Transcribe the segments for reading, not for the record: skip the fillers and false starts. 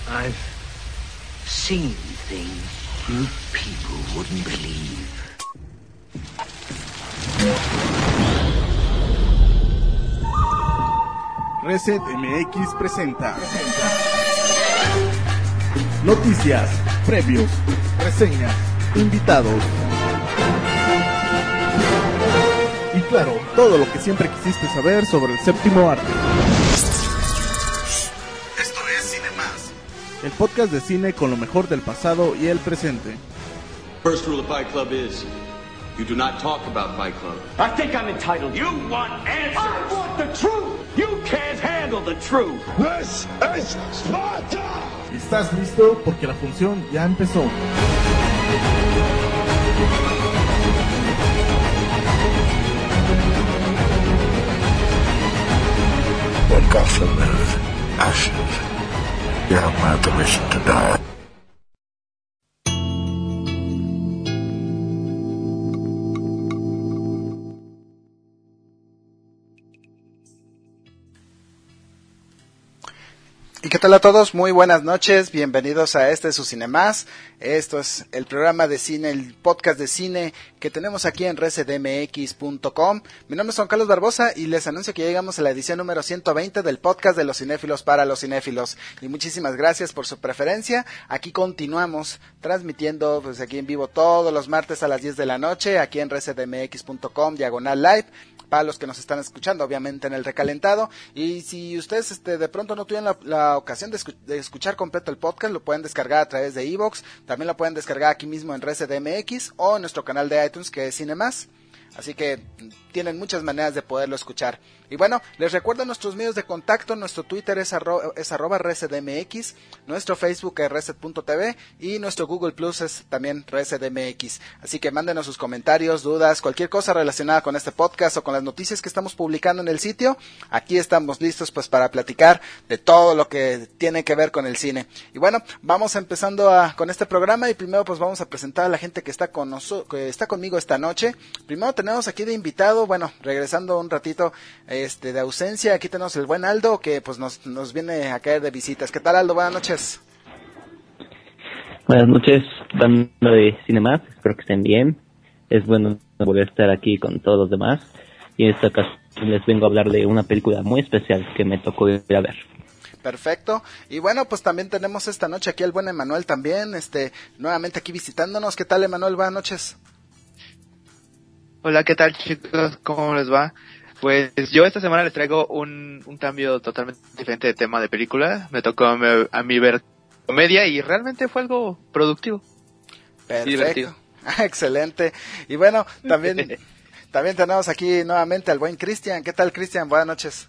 I've seen things you people wouldn't believe. Reset MX presenta noticias, previos, reseñas, invitados y claro, todo lo que siempre quisiste saber sobre el séptimo arte. Esto es Cine Más, el podcast de cine con lo mejor del pasado y el presente. First rule of Fight Club is you do not talk about Fight Club. I think I'm entitled. You want answers. I want the truth. You can't handle the truth. This is Sparta. ¿Estás listo? Porque la función ya empezó. When Gotham is ashes, you have my permission to die. ¿Y qué tal a todos? Muy buenas noches, bienvenidos a su Cine Más. Esto es el programa de cine, el podcast de cine que tenemos aquí en resedmx.com. Mi nombre es Juan Carlos Barbosa y les anuncio que ya llegamos a la edición número 120 del podcast de los cinéfilos para los cinéfilos. Y muchísimas gracias por su preferencia. Aquí continuamos transmitiendo pues aquí en vivo todos los martes a las 10 de la noche, aquí en resedmx.com/live. Para los que nos están escuchando, obviamente en el recalentado. Y si ustedes de pronto no tuvieron la ocasión de escuchar completo el podcast, lo pueden descargar a través de iVoox. También lo pueden descargar aquí mismo en ResedMX o en nuestro canal de iTunes, que es Cine Más. Así que tienen muchas maneras de poderlo escuchar. Y bueno, les recuerdo nuestros medios de contacto. Nuestro Twitter es arroba resedmx, nuestro Facebook es reset.tv y nuestro Google Plus es también resedmx. Así que mándenos sus comentarios, dudas, cualquier cosa relacionada con este podcast o con las noticias que estamos publicando en el sitio. Aquí estamos listos pues para platicar de todo lo que tiene que ver con el cine. Y bueno, vamos empezando con este programa y primero pues vamos a presentar a la gente que está que está conmigo esta noche. Primero tenemos aquí de invitado, bueno, regresando un ratito de ausencia, aquí tenemos el buen Aldo que pues nos viene a caer de visitas. ¿Qué tal, Aldo? Buenas noches. Buenas noches, banda de Cine Más, espero que estén bien. Es bueno volver a estar aquí con todos los demás y en esta ocasión les vengo a hablar de una película muy especial que me tocó ir a ver. Perfecto, y bueno, pues también tenemos esta noche aquí al buen Emanuel también, nuevamente aquí visitándonos. ¿Qué tal, Emanuel? Buenas noches. Hola, ¿qué tal, chicos? ¿Cómo les va? Pues yo esta semana les traigo un cambio totalmente diferente de tema de película. Me tocó a mí ver comedia y realmente fue algo productivo. Perfecto. Divertido. Excelente. Y bueno, también tenemos aquí nuevamente al buen Cristian. ¿Qué tal, Cristian? Buenas noches.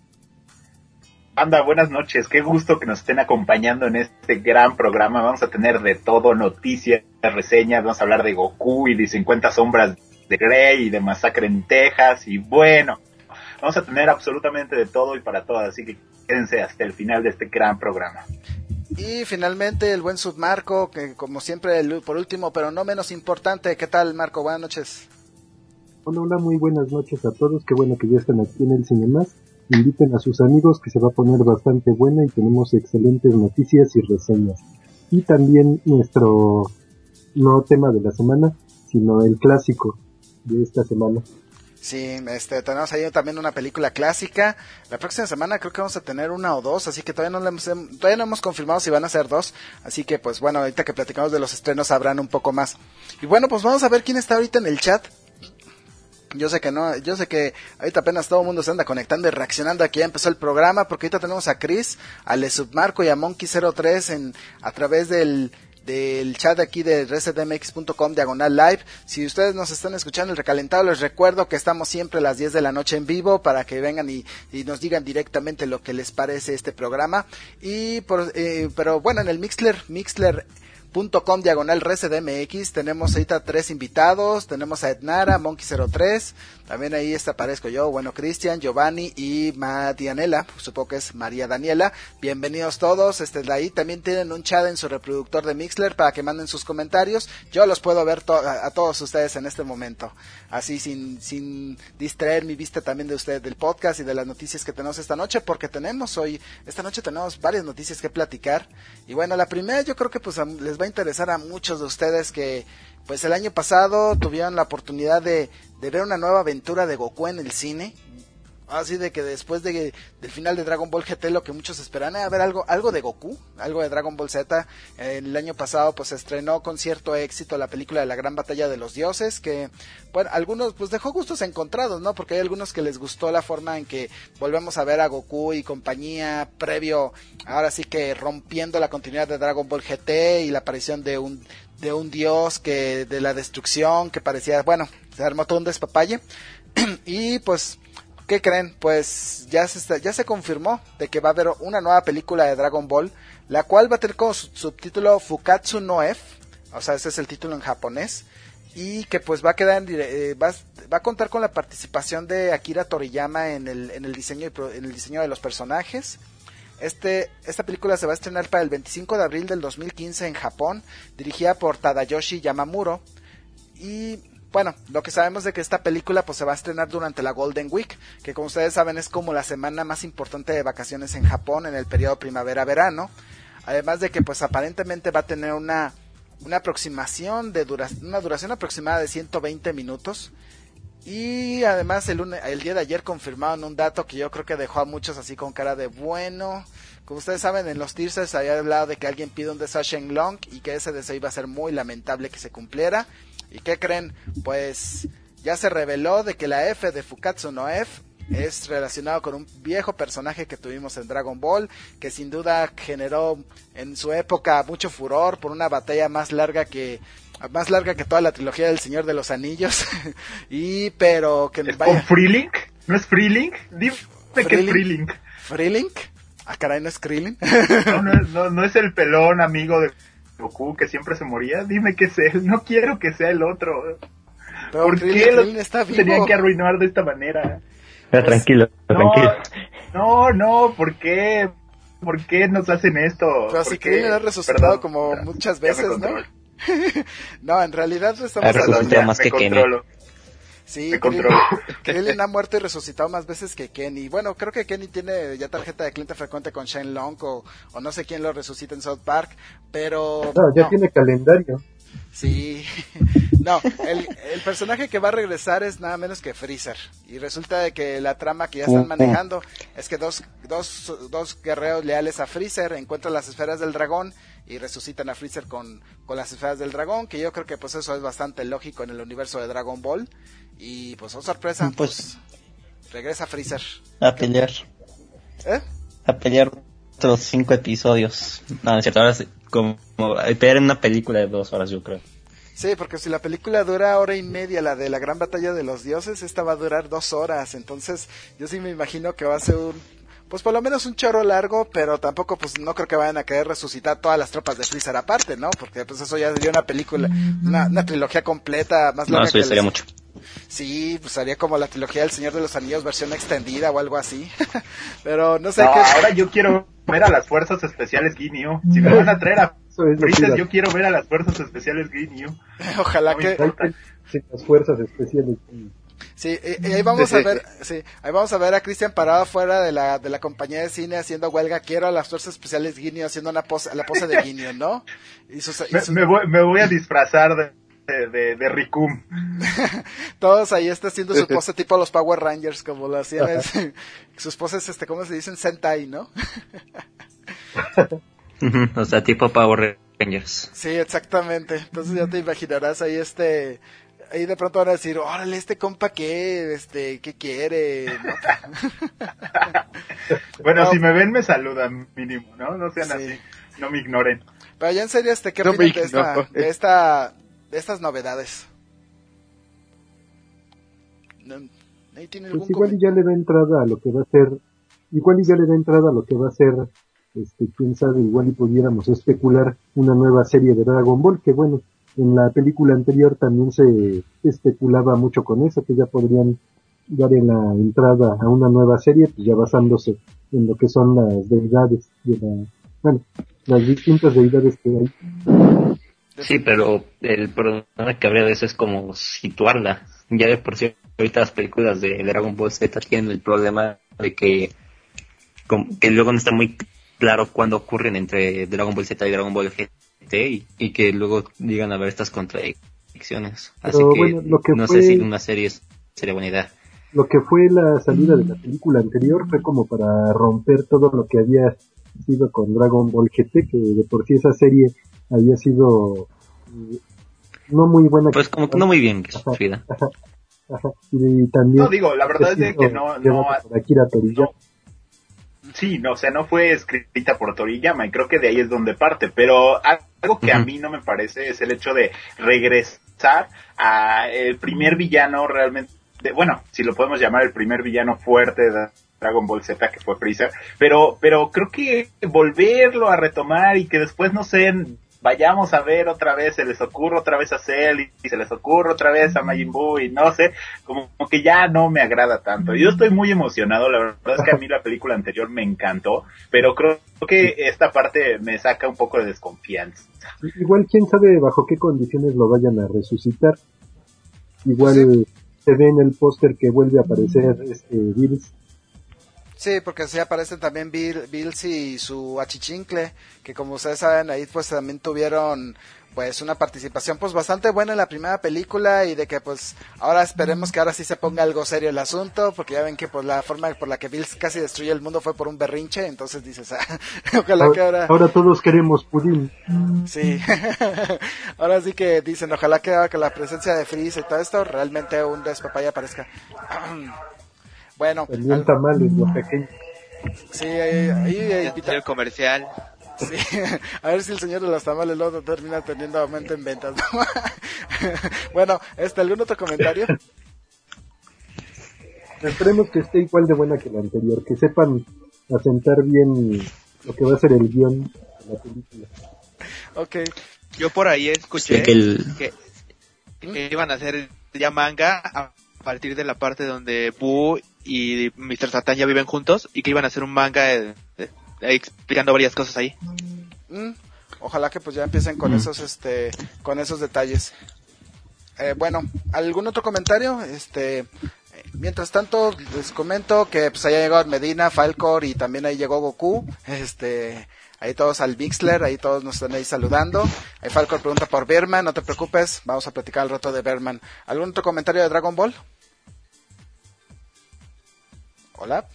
Anda, buenas noches. Qué gusto que nos estén acompañando en este gran programa. Vamos a tener de todo, noticias, reseñas. Vamos a hablar de Goku y de 50 sombras de Grey y de Masacre en Texas. Y bueno, vamos a tener absolutamente de todo y para todas. Así que quédense hasta el final de este gran programa. Y finalmente el buen Submarco, que como siempre, por último, pero no menos importante. ¿Qué tal, Marco? Buenas noches. Hola, muy buenas noches a todos. Qué bueno que ya están aquí en el Cine Más. Inviten a sus amigos que se va a poner bastante buena y tenemos excelentes noticias y reseñas. Y también nuestro no tema de la semana, sino el clásico de esta semana. Sí, tenemos ahí también una película clásica. La próxima semana creo que vamos a tener una o dos, así que todavía no hemos confirmado si van a ser dos. Así que pues bueno, ahorita que platicamos de los estrenos sabrán un poco más. Y bueno, pues vamos a ver quién está ahorita en el chat. Yo sé que ahorita apenas todo el mundo se anda conectando y reaccionando. Aquí ya empezó el programa, porque ahorita tenemos a Chris, a Le Submarco y a Monkey03 a través del chat aquí de resetmx.com/live. Si ustedes nos están escuchando el recalentado, les recuerdo que estamos siempre a las 10 de la noche en vivo para que vengan y nos digan directamente lo que les parece este programa. Pero bueno, en el Mixler.com/resedmx tenemos ahorita 3 invitados. Tenemos a Ednara, Monkey03, también ahí aparezco yo, bueno, Cristian, Giovanni y Dianela, supongo que es María Daniela. Bienvenidos todos. De ahí también tienen un chat en su reproductor de Mixler para que manden sus comentarios. Yo los puedo ver a todos ustedes en este momento, así sin distraer mi vista también de ustedes del podcast y de las noticias que tenemos esta noche, porque esta noche tenemos varias noticias que platicar. Y bueno, la primera yo creo que pues les va a interesar a muchos de ustedes que pues el año pasado tuvieron la oportunidad de ver una nueva aventura de Goku en el cine. Así de que después del final de Dragon Ball GT lo que muchos esperan era ver algo de Goku, algo de Dragon Ball Z. El año pasado pues se estrenó con cierto éxito la película de la Gran Batalla de los Dioses, que bueno, algunos pues dejó gustos encontrados, ¿no? Porque hay algunos que les gustó la forma en que volvemos a ver a Goku y compañía previo, ahora sí que rompiendo la continuidad de Dragon Ball GT y la aparición de un dios que de la destrucción que parecía, bueno, se armó todo un despapalle. Y pues ¿qué creen? Pues ya se confirmó de que va a haber una nueva película de Dragon Ball, la cual va a tener como subtítulo Fukatsu no F, o sea, ese es el título en japonés, y que pues va a quedar va a contar con la participación de Akira Toriyama en el diseño de los personajes. Esta película se va a estrenar para el 25 de abril del 2015 en Japón, dirigida por Tadayoshi Yamamuro. Y bueno, lo que sabemos de que esta película pues se va a estrenar durante la Golden Week, que como ustedes saben es como la semana más importante de vacaciones en Japón en el periodo primavera-verano. Además de que pues aparentemente va a tener una aproximación una duración aproximada de 120 minutos. Y además el día de ayer confirmaron un dato que yo creo que dejó a muchos así con cara de bueno. Como ustedes saben, en los teasers se había hablado de que alguien pide un deseo a Shenlong y que ese deseo iba a ser muy lamentable que se cumpliera. ¿Y qué creen? Pues ya se reveló de que la F de Fukatsu no F es relacionado con un viejo personaje que tuvimos en Dragon Ball, que sin duda generó en su época mucho furor por una batalla más larga que toda la trilogía del Señor de los Anillos. Pero que ¿Es con Freelink? ¿No es Freelink? Dime que es Freelink. ¿Freelink? Ah, caray, ¿no es Krillin? No es el pelón amigo de Goku que siempre se moría. Dime que es él. No quiero que sea el otro. Pero ¿Por qué lo tenían que arruinar de esta manera? Pero tranquilo. No, ¿por qué? ¿Por qué nos hacen esto? Pero si Krillin ha resucitado como muchas veces, ¿no? No, en realidad estamos hablando más que Kenny. Sí, Krillin ha muerto y resucitado más veces que Kenny. Bueno, creo que Kenny tiene ya tarjeta de cliente frecuente con Shenlong o no sé quién lo resucita en South Park, pero ya tiene calendario. Sí, no, el personaje que va a regresar es nada menos que Freezer, y resulta de que la trama que ya están manejando es que dos guerreros leales a Freezer encuentran las esferas del dragón y resucitan a Freezer con las esferas del dragón, que yo creo que pues eso es bastante lógico en el universo de Dragon Ball, y pues sorpresa, pues regresa Freezer. A pelear. A pelear otros 5 episodios. No, es cierto, ahora sí, como pelear en una película de 2 horas, yo creo. Sí, porque si la película dura 1:30, la de la Gran Batalla de los Dioses, esta va a durar 2 horas, entonces yo sí me imagino que va a ser pues por lo menos un chorro largo, pero tampoco pues no creo que vayan a querer resucitar todas las tropas de Freezer aparte, ¿no? Porque pues eso ya sería una película, una trilogía completa más larga. No, eso sería mucho. Sí, pues sería como la trilogía del Señor de los Anillos versión extendida o algo así. Pero no sé qué. Ahora yo quiero ver a las fuerzas especiales Ginyu. Si me van a traer a Freezer, yo quiero ver a las fuerzas especiales Ginyu. Ojalá que las fuerzas especiales Ginyu. Sí, ahí vamos a ver a Cristian parado fuera de la compañía de cine haciendo huelga. Quiero a las fuerzas especiales Ginyu haciendo la pose de Ginyu, ¿no? Me voy a disfrazar de Rikum. Todos ahí haciendo su pose tipo los Power Rangers, como lo hacían sus poses, ¿cómo se dicen? Sentai, ¿no? O sea, tipo Power Rangers. Sí, exactamente. Entonces ya te imaginarás ahí ahí de pronto van a decir, órale, compa qué quiere. Bueno, si me ven me saludan mínimo, ¿no? No sean así, no me ignoren. Pero ya en serio, ¿qué opinan de estas novedades? Pues igual ya le da entrada a lo que va a ser, quién sabe, igual y pudiéramos especular una nueva serie de Dragon Ball, que bueno, en la película anterior también se especulaba mucho con eso, que ya podrían dar en la entrada a una nueva serie, pues ya basándose en lo que son las deidades las distintas deidades que hay. Sí, pero el problema que habría de eso es como situarla. Ya de por sí, ahorita las películas de Dragon Ball Z tienen el problema de que luego no está muy claro cuando ocurren entre Dragon Ball Z y Dragon Ball GT y que luego llegan a ver estas contradicciones. Así Pero, que, bueno, lo que no fue... sé si una serie sería buena idea. Lo que fue la salida de la película anterior fue como para romper todo lo que había sido con Dragon Ball GT, que de por sí esa serie había sido no muy buena. Pues como que no muy bien construida. Y también no, digo, la verdad es que no Akira Toriyama. Sí, no, o sea, no fue escrita por Toriyama y creo que de ahí es donde parte, pero algo que a mí no me parece es el hecho de regresar a el primer villano realmente, bueno, si lo podemos llamar el primer villano fuerte de Dragon Ball Z, que fue Freezer, pero creo que volverlo a retomar y que después, no sé, vayamos a ver otra vez, se les ocurre otra vez a Cell y se les ocurre otra vez a Majin Buu y no sé, como que ya no me agrada tanto. Yo estoy muy emocionado, la verdad es que a mí la película anterior me encantó, pero creo que esta parte me saca un poco de desconfianza. Igual quién sabe bajo qué condiciones lo vayan a resucitar. Igual se ve en el póster que vuelve a aparecer Bills. Sí, porque sí aparecen también Bills y su achichincle, que como ustedes saben, ahí pues también tuvieron pues una participación pues bastante buena en la primera película, y de que pues ahora esperemos que ahora sí se ponga algo serio el asunto, porque ya ven que pues la forma por la que Bills casi destruye el mundo fue por un berrinche, entonces dices, ojalá que ahora todos queremos pudín. Sí, ahora sí que dicen, ojalá que ahora con la presencia de Freeze y todo esto, realmente un despapaya aparezca. Bueno, también tamales, los pequeños. Sí, ahí el comercial. Sí, a ver si el señor de los tamales luego termina teniendo aumento en ventas, ¿no? Bueno, ¿algún otro comentario? Esperemos que esté igual de buena que la anterior, que sepan asentar bien lo que va a ser el guión de la película. Okay. Yo por ahí escuché que iban a hacer ya manga a partir de la parte donde Buu y Mr. Satan ya viven juntos, y que iban a hacer un manga explicando varias cosas ahí. Ojalá que pues ya empiecen con esos detalles. Bueno, ¿algún otro comentario? Mientras tanto les comento que pues allá llegó Medina, Falcor, y también ahí llegó Goku. Ahí todos al Mixler, ahí todos nos están ahí saludando. Ahí Falcor pregunta por Berman, no te preocupes, vamos a platicar al rato de Berman. ¿Algún otro comentario de Dragon Ball? Hola.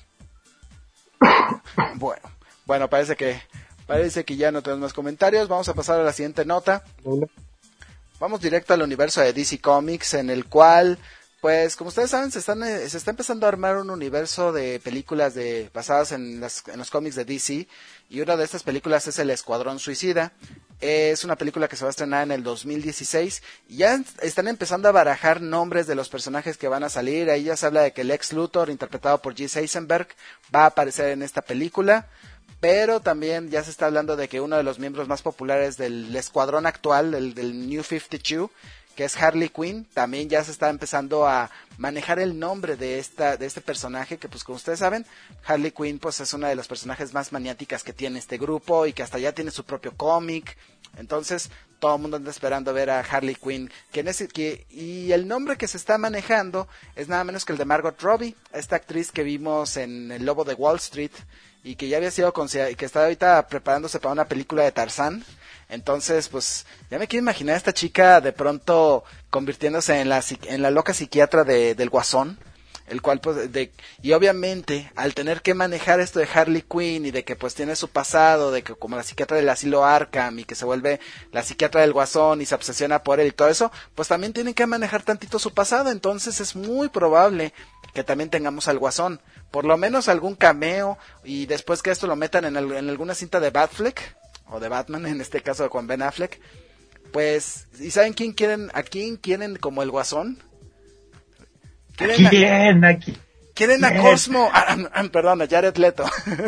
Bueno, parece que ya no tenemos más comentarios. Vamos a pasar a la siguiente nota. Vamos directo al universo de DC Comics, en el cual, pues, como ustedes saben, se está empezando a armar un universo de películas basadas en los cómics de DC, y una de estas películas es El Escuadrón Suicida. Es una película que se va a estrenar en el 2016, y ya están empezando a barajar nombres de los personajes que van a salir. Ahí ya se habla de que Lex Luthor, interpretado por Jesse Eisenberg, va a aparecer en esta película, pero también ya se está hablando de que uno de los miembros más populares del escuadrón actual, del New 52, que es Harley Quinn, también ya se está empezando a manejar el nombre de este personaje, que pues como ustedes saben, Harley Quinn pues es una de las personajes más maniáticas que tiene este grupo, y que hasta ya tiene su propio cómic. Entonces todo el mundo anda esperando ver a Harley Quinn, y el nombre que se está manejando es nada menos que el de Margot Robbie, esta actriz que vimos en El Lobo de Wall Street, y que ya había sido que está ahorita preparándose para una película de Tarzán. Entonces, pues, ya me quiero imaginar a esta chica de pronto convirtiéndose en la loca psiquiatra del Guasón, el cual, pues, y obviamente, al tener que manejar esto de Harley Quinn, y de que, pues, tiene su pasado, de que como la psiquiatra del asilo Arkham, y que se vuelve la psiquiatra del Guasón, y se obsesiona por él y todo eso, pues también tienen que manejar tantito su pasado. Entonces es muy probable que también tengamos al Guasón, por lo menos algún cameo, y después que esto lo metan en alguna cinta de Batfleck, o de Batman, en este caso con Ben Affleck, pues, ¿y saben a quién quieren como el Guasón? ¿Quién? Quieren a Cosmo, perdón, a Jared Leto.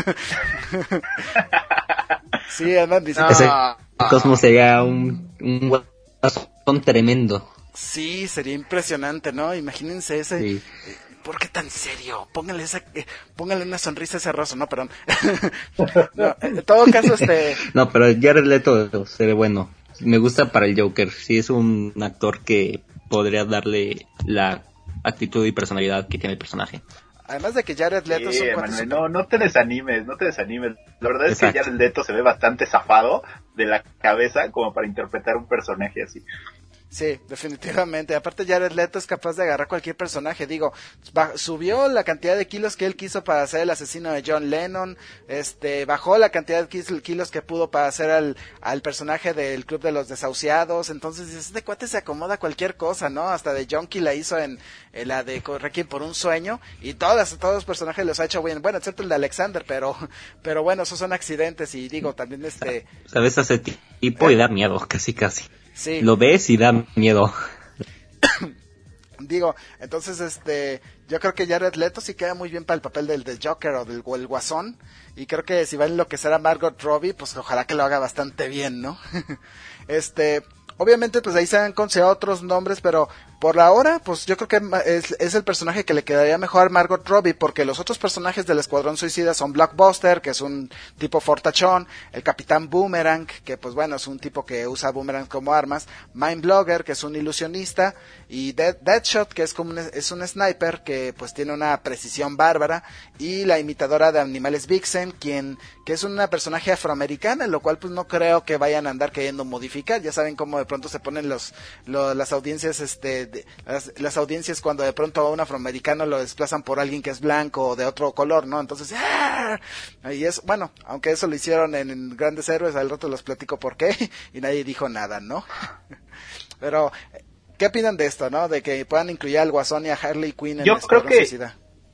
Sí, además dicen Cosmo sería un Guasón tremendo. Sí, sería impresionante, ¿no? Imagínense ese. Sí. ¿Por qué tan serio? Póngale una sonrisa a ese rostro, no, perdón. No, en todo caso, No, pero Jared Leto se ve bueno. Me gusta para el Joker. Sí, es un actor que podría darle la actitud y personalidad que tiene el personaje. Además de que Jared Leto es un Manuel, no te desanimes. La verdad es que Jared Leto se ve bastante zafado de la cabeza como para interpretar un personaje así. Sí, definitivamente. Aparte, Jared Leto es capaz de agarrar cualquier personaje. Digo, subió la cantidad de kilos que él quiso para ser el asesino de John Lennon. Bajó la cantidad de kilos que pudo para hacer al personaje del Club de los Desahuciados. Entonces, este cuate se acomoda a cualquier cosa, ¿no? Hasta de Junkie la hizo en la de Requiem por un sueño. Y todos los personajes los ha hecho bien. Bueno, excepto el de Alexander, pero bueno, esos son accidentes. Y digo, también ¿Sabes? Hace tipo y da miedo, casi. Sí. Lo ves y da miedo. Digo, entonces yo creo que Jared Leto sí queda muy bien para el papel del Joker o el Guasón, y creo que si va a enloquecer a Margot Robbie, pues ojalá que lo haga bastante bien, ¿no? Obviamente pues ahí se han considerado otros nombres, pero por ahora pues yo creo que es el personaje que le quedaría mejor a Margot Robbie, porque los otros personajes del Escuadrón Suicida son Blockbuster, que es un tipo fortachón, el Capitán Boomerang, que pues bueno, es un tipo que usa boomerang como armas, Mindblogger, que es un ilusionista, y Deadshot, que es un sniper que pues tiene una precisión bárbara, y la imitadora de animales Vixen, que es una personaje afroamericana, lo cual pues no creo que vayan a andar queriendo modificar. Ya saben cómo de pronto se ponen las audiencias las audiencias cuando de pronto a un afroamericano lo desplazan por alguien que es blanco o de otro color, ¿no? Entonces, y es, bueno, aunque eso lo hicieron en Grandes Héroes, al rato les platico por qué, y nadie dijo nada, ¿no? Pero, ¿qué opinan de esto, no? De que puedan incluir al Guasón y a Harley Quinn en Escuadrón Suicida.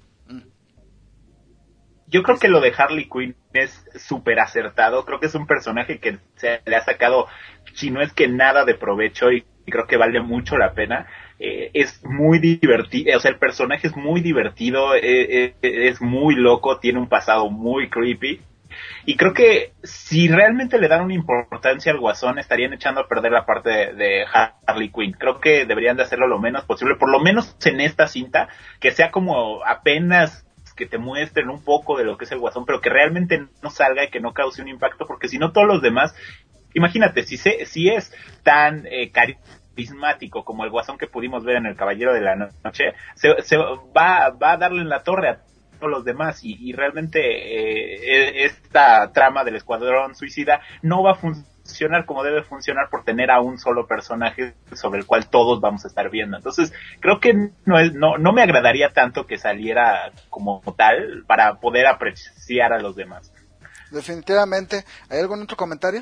Yo creo que lo de Harley Quinn es súper acertado. Creo que es un personaje que se le ha sacado, si no es que nada de provecho, y creo que vale mucho la pena. Es muy divertido, o sea, el personaje es muy divertido, es muy loco, tiene un pasado muy creepy. Y creo que si realmente le dan una importancia al Guasón, estarían echando a perder la parte de Harley Quinn. Creo que deberían de hacerlo lo menos posible, por lo menos en esta cinta, que sea como apenas que te muestren un poco de lo que es el Guasón, pero que realmente no salga y que no cause un impacto, porque si no todos los demás, imagínate, si es tan carismático como el Guasón que pudimos ver en El Caballero de la Noche, se va a darle en la torre a todos los demás, y realmente esta trama del Escuadrón Suicida no va a funcionar como debe funcionar por tener a un solo personaje sobre el cual todos vamos a estar viendo. Entonces creo que no me agradaría tanto que saliera como tal para poder apreciar a los demás. Definitivamente. ¿Hay algún otro comentario?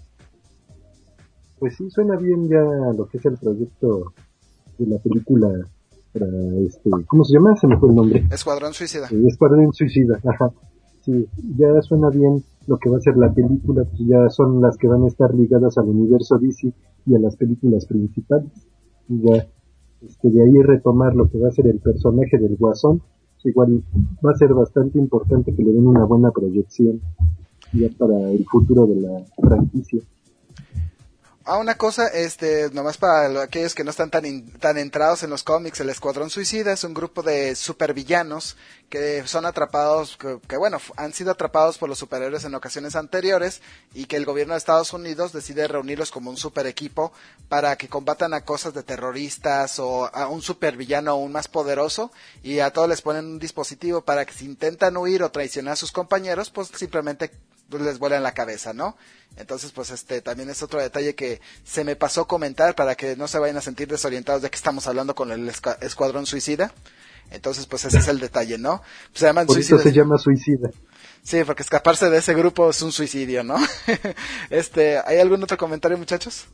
Pues sí, suena bien ya lo que es el proyecto de la película para ¿cómo se llama? Se me fue el nombre. Escuadrón Suicida. Escuadrón Suicida, ajá. Sí, ya suena bien lo que va a ser la película, pues ya son las que van a estar ligadas al universo DC y a las películas principales. Y ya, de ahí retomar lo que va a ser el personaje del Guasón, pues igual va a ser bastante importante que le den una buena proyección ya para el futuro de la franquicia. Una cosa, nomás para aquellos que no están tan entrados en los cómics, el Escuadrón Suicida es un grupo de supervillanos que son atrapados, que bueno, han sido atrapados por los superhéroes en ocasiones anteriores, y que el gobierno de Estados Unidos decide reunirlos como un super equipo para que combatan a cosas de terroristas o a un supervillano aún más poderoso, y a todos les ponen un dispositivo para que si intentan huir o traicionar a sus compañeros, pues simplemente les vuelan la cabeza, ¿no? Entonces, pues también es otro detalle que se me pasó comentar para que no se vayan a sentir desorientados de que estamos hablando con el Escuadrón Suicida. Entonces, pues ese es el detalle, ¿no? Pues se llaman Por eso se llama Suicida. Sí, porque escaparse de ese grupo es un suicidio, ¿no? ¿Hay algún otro comentario, muchachos?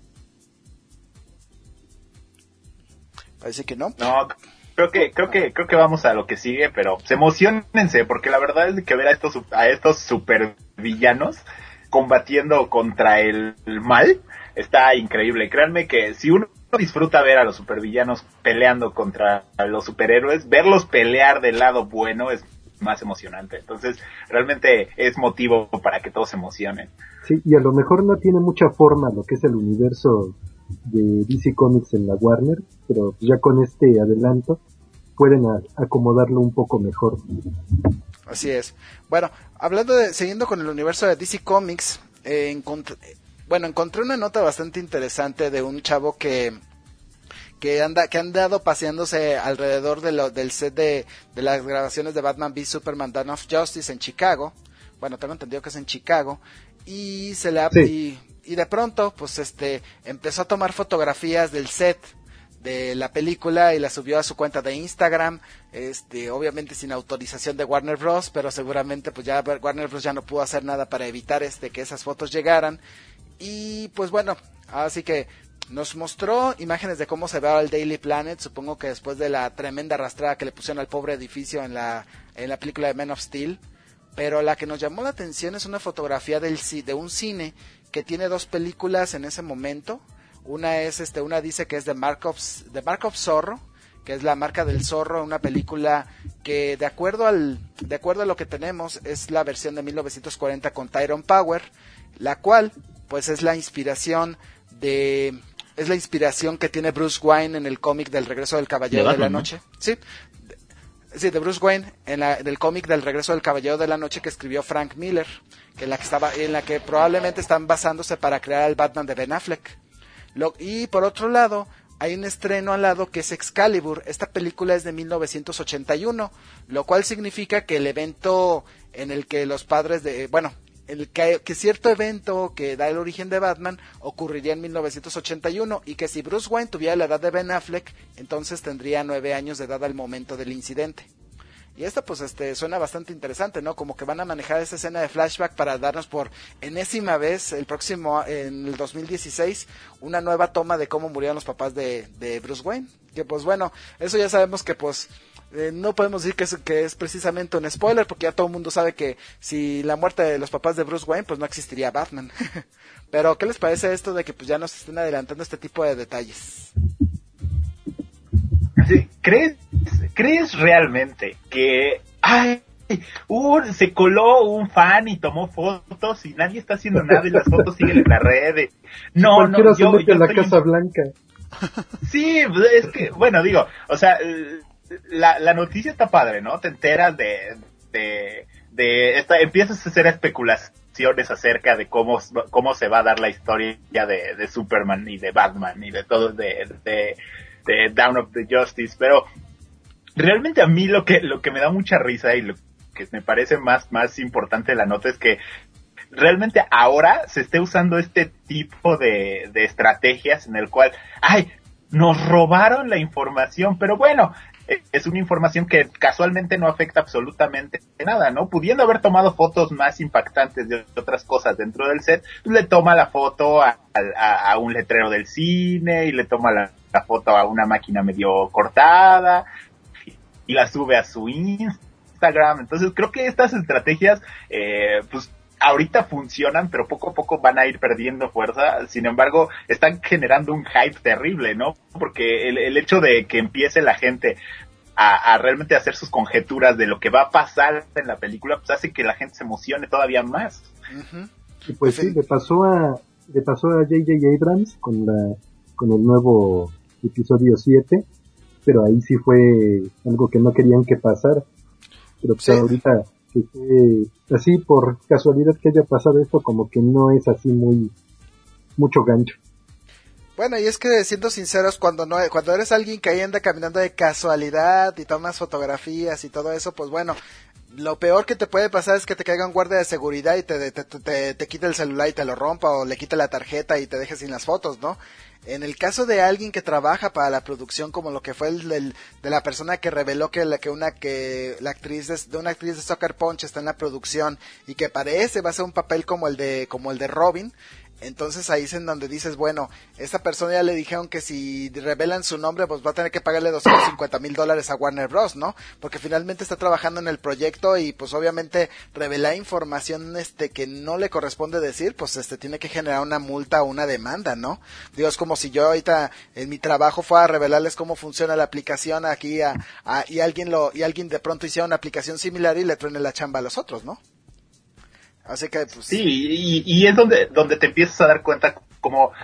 Parece que no. No, creo que vamos a lo que sigue, pero emociónense, porque la verdad es que ver a estos supervillanos combatiendo contra el mal está increíble. Créanme que si uno disfruta ver a los supervillanos peleando contra los superhéroes, verlos pelear del lado bueno es más emocionante. Entonces, realmente es motivo para que todos se emocionen. Sí, y a lo mejor no tiene mucha forma lo que es el universo de DC Comics en la Warner, pero ya con este adelanto pueden acomodarlo un poco mejor. Así es. Bueno, siguiendo con el universo de DC Comics, encontré una nota bastante interesante de un chavo que que han dado paseándose alrededor del set de las grabaciones de Batman v Superman Dawn of Justice en Chicago. Bueno, tengo entendido que es en Chicago. Y y de pronto, pues empezó a tomar fotografías del set de la película y la subió a su cuenta de Instagram, obviamente sin autorización de Warner Bros, pero seguramente pues ya Warner Bros ya no pudo hacer nada para evitar que esas fotos llegaran. Y pues bueno, así que nos mostró imágenes de cómo se ve el Daily Planet, supongo que después de la tremenda arrastrada que le pusieron al pobre edificio en la película de Man of Steel. Pero la que nos llamó la atención es una fotografía de un cine que tiene 2 películas en ese momento. Una dice que es de Mark of Zorro, que es la marca del zorro, una película que de acuerdo a lo que tenemos es la versión de 1940 con Tyrone Power, la cual pues es la inspiración que tiene Bruce Wayne en el cómic del Regreso del Caballero de la Noche. Sí, de Bruce Wayne del cómic del Regreso del Caballero de la Noche que escribió Frank Miller, en la que probablemente están basándose para crear el Batman de Ben Affleck. Y por otro lado, hay un estreno al lado que es Excalibur. Esta película es de 1981, lo cual significa que el evento en el que los padres que cierto evento que da el origen de Batman ocurriría en 1981 y que si Bruce Wayne tuviera la edad de Ben Affleck, entonces tendría 9 años de edad al momento del incidente. Y esto pues suena bastante interesante, ¿no? Como que van a manejar esa escena de flashback para darnos por enésima vez en el 2016 una nueva toma de cómo murieron los papás de Bruce Wayne. Que pues bueno, eso ya sabemos que pues no podemos decir que es precisamente un spoiler, porque ya todo el mundo sabe que si la muerte de los papás de Bruce Wayne, pues no existiría Batman. Pero ¿qué les parece esto de que pues ya nos estén adelantando este tipo de detalles? Sí, ¿crees realmente que se coló un fan y tomó fotos y nadie está haciendo nada y las fotos siguen en la red? No, yo en la Casa Blanca. Sí, es que, bueno, digo, o sea, la noticia está padre, ¿no? Te enteras empiezas a hacer especulaciones acerca de cómo se va a dar la historia de Superman y de Batman y de todo de Dawn of the Justice, pero realmente a mí lo que me da mucha risa y lo que me parece más importante de la nota es que realmente ahora se esté usando este tipo de estrategias en el cual, nos robaron la información, pero bueno, es una información que casualmente no afecta absolutamente nada, ¿no? Pudiendo haber tomado fotos más impactantes de otras cosas dentro del set, pues le toma la foto a un letrero del cine y le toma la foto a una máquina medio cortada y la sube a su Instagram. Entonces creo que estas estrategias pues ahorita funcionan, pero poco a poco van a ir perdiendo fuerza. Sin embargo, están generando un hype terrible, ¿no? Porque el hecho de que empiece la gente a realmente hacer sus conjeturas de lo que va a pasar en la película, pues hace que la gente se emocione todavía más. Uh-huh. Y pues sí, le pasó a J.J. Abrams con el nuevo episodio 7, pero ahí sí fue algo que no querían que pasara. Pero pues ahorita, así por casualidad que haya pasado esto, como que no es así mucho gancho. Bueno, y es que siendo sinceros, cuando eres alguien que ahí anda caminando de casualidad y tomas fotografías y todo eso, pues bueno, lo peor que te puede pasar es que te caiga un guardia de seguridad y te quite el celular y te lo rompa, o le quite la tarjeta y te deje sin las fotos, ¿no? En el caso de alguien que trabaja para la producción, como lo que fue de la persona que reveló que una actriz de Sucker Punch está en la producción y que parece va a ser un papel como el de Robin. Entonces ahí es en donde dices, bueno, esta persona ya le dijeron que si revelan su nombre, pues va a tener que pagarle $250,000 a Warner Bros., ¿no? Porque finalmente está trabajando en el proyecto y pues obviamente revelar información que no le corresponde decir, pues tiene que generar una multa o una demanda, ¿no? Digo, es como si yo ahorita en mi trabajo fuera a revelarles cómo funciona la aplicación aquí y alguien de pronto hiciera una aplicación similar y le truene la chamba a los otros, ¿no? Así que pues sí, y es donde te empiezas a dar cuenta cómo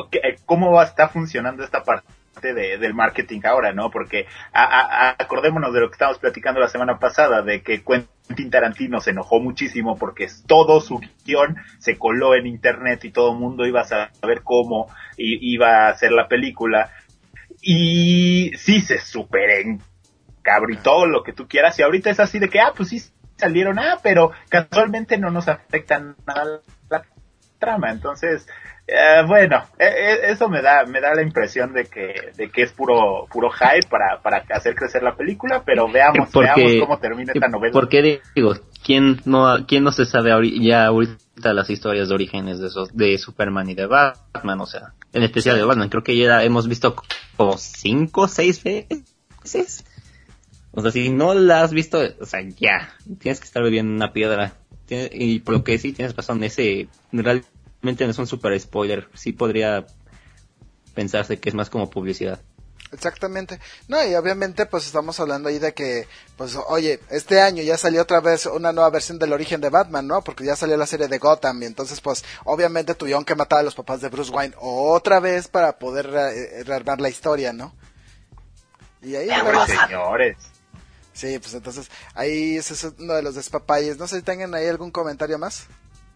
está funcionando esta parte del marketing ahora, ¿no? Porque acordémonos de lo que estábamos platicando la semana pasada, de que Quentin Tarantino se enojó muchísimo porque todo su guión se coló en internet y todo el mundo iba a saber cómo iba a hacer la película. Y sí se super encabritó lo que tú quieras, y ahorita es así de que, pues sí salieron, pero casualmente no nos afecta nada la trama. Entonces, bueno, eso me da la impresión de que es puro hype para hacer crecer la película, pero veamos cómo termina esta novela. Porque digo, ¿quién no se sabe ya ahorita las historias de orígenes de Superman y de Batman? O sea, en especial de Batman, creo que ya hemos visto como 5 o 6 veces. O sea, si no la has visto, o sea, ya, tienes que estar viviendo una piedra. Y por lo que sí tienes razón, ese realmente no es un super spoiler. Sí podría pensarse que es más como publicidad. Exactamente. No, y obviamente pues estamos hablando ahí de que, pues oye, este año ya salió otra vez una nueva versión del origen de Batman, ¿no? Porque ya salió la serie de Gotham, y entonces pues obviamente tuvieron que matar a los papás de Bruce Wayne otra vez para poder rearmar la historia, ¿no? Y ahí... señores. Sí, pues entonces ahí ese es uno de los despapalles. No sé si tengan ahí algún comentario más.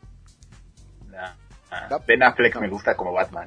No. Ben Affleck me gusta como Batman.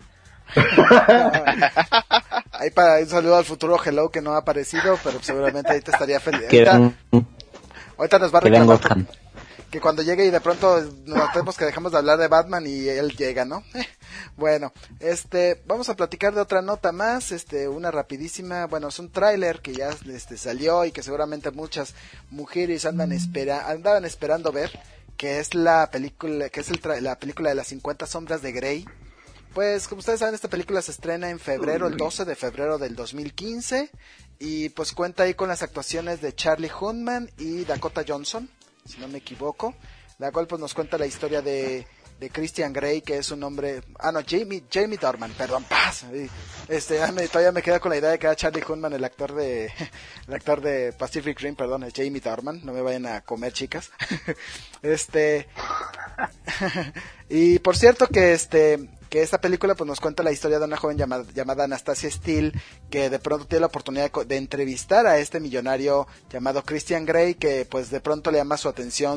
Ahí para un saludo al futuro Hello que no ha aparecido, pero seguramente ahí te estaría feliz. Ahorita nos va a reclamar que cuando llegue y de pronto notemos que dejamos de hablar de Batman y él llega, ¿no? Bueno, vamos a platicar de otra nota más, una rapidísima. Bueno, es un tráiler que ya salió y que seguramente muchas mujeres andaban esperando ver, que es la película, la película de las 50 sombras de Grey. Pues como ustedes saben, esta película se estrena en febrero, el 12 de febrero del 2015, y pues cuenta ahí con las actuaciones de Charlie Hunnam y Dakota Johnson, si no me equivoco, la cual pues nos cuenta la historia de Christian Grey, que es un hombre, Jamie Dornan, perdón, todavía me queda con la idea de que era Charlie Hunnam, el actor de Pacific Rim, perdón, es Jamie Dornan, no me vayan a comer, chicas. Y por cierto que esta película pues nos cuenta la historia de una joven llamada Anastasia Steele, que de pronto tiene la oportunidad de entrevistar a este millonario llamado Christian Grey, que pues de pronto le llama su atención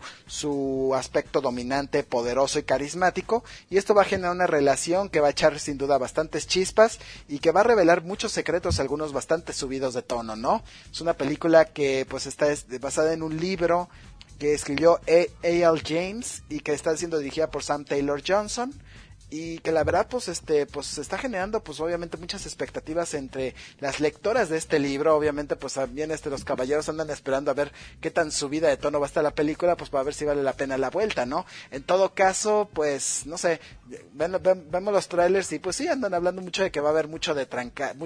su aspecto dominante, poderoso y carismático, y esto va a generar una relación que va a echar sin duda bastantes chispas y que va a revelar muchos secretos, algunos bastante subidos de tono, ¿no? Es una película que pues está basada en un libro que escribió A.L. James y que está siendo dirigida por Sam Taylor Johnson, y que la verdad pues se está generando pues obviamente muchas expectativas entre las lectoras de este libro. Obviamente pues también los caballeros andan esperando a ver qué tan subida de tono va a estar la película, pues para ver si vale la pena la vuelta, ¿no? En todo caso, pues no sé, vemos los trailers y pues sí andan hablando mucho de que va a haber mucho de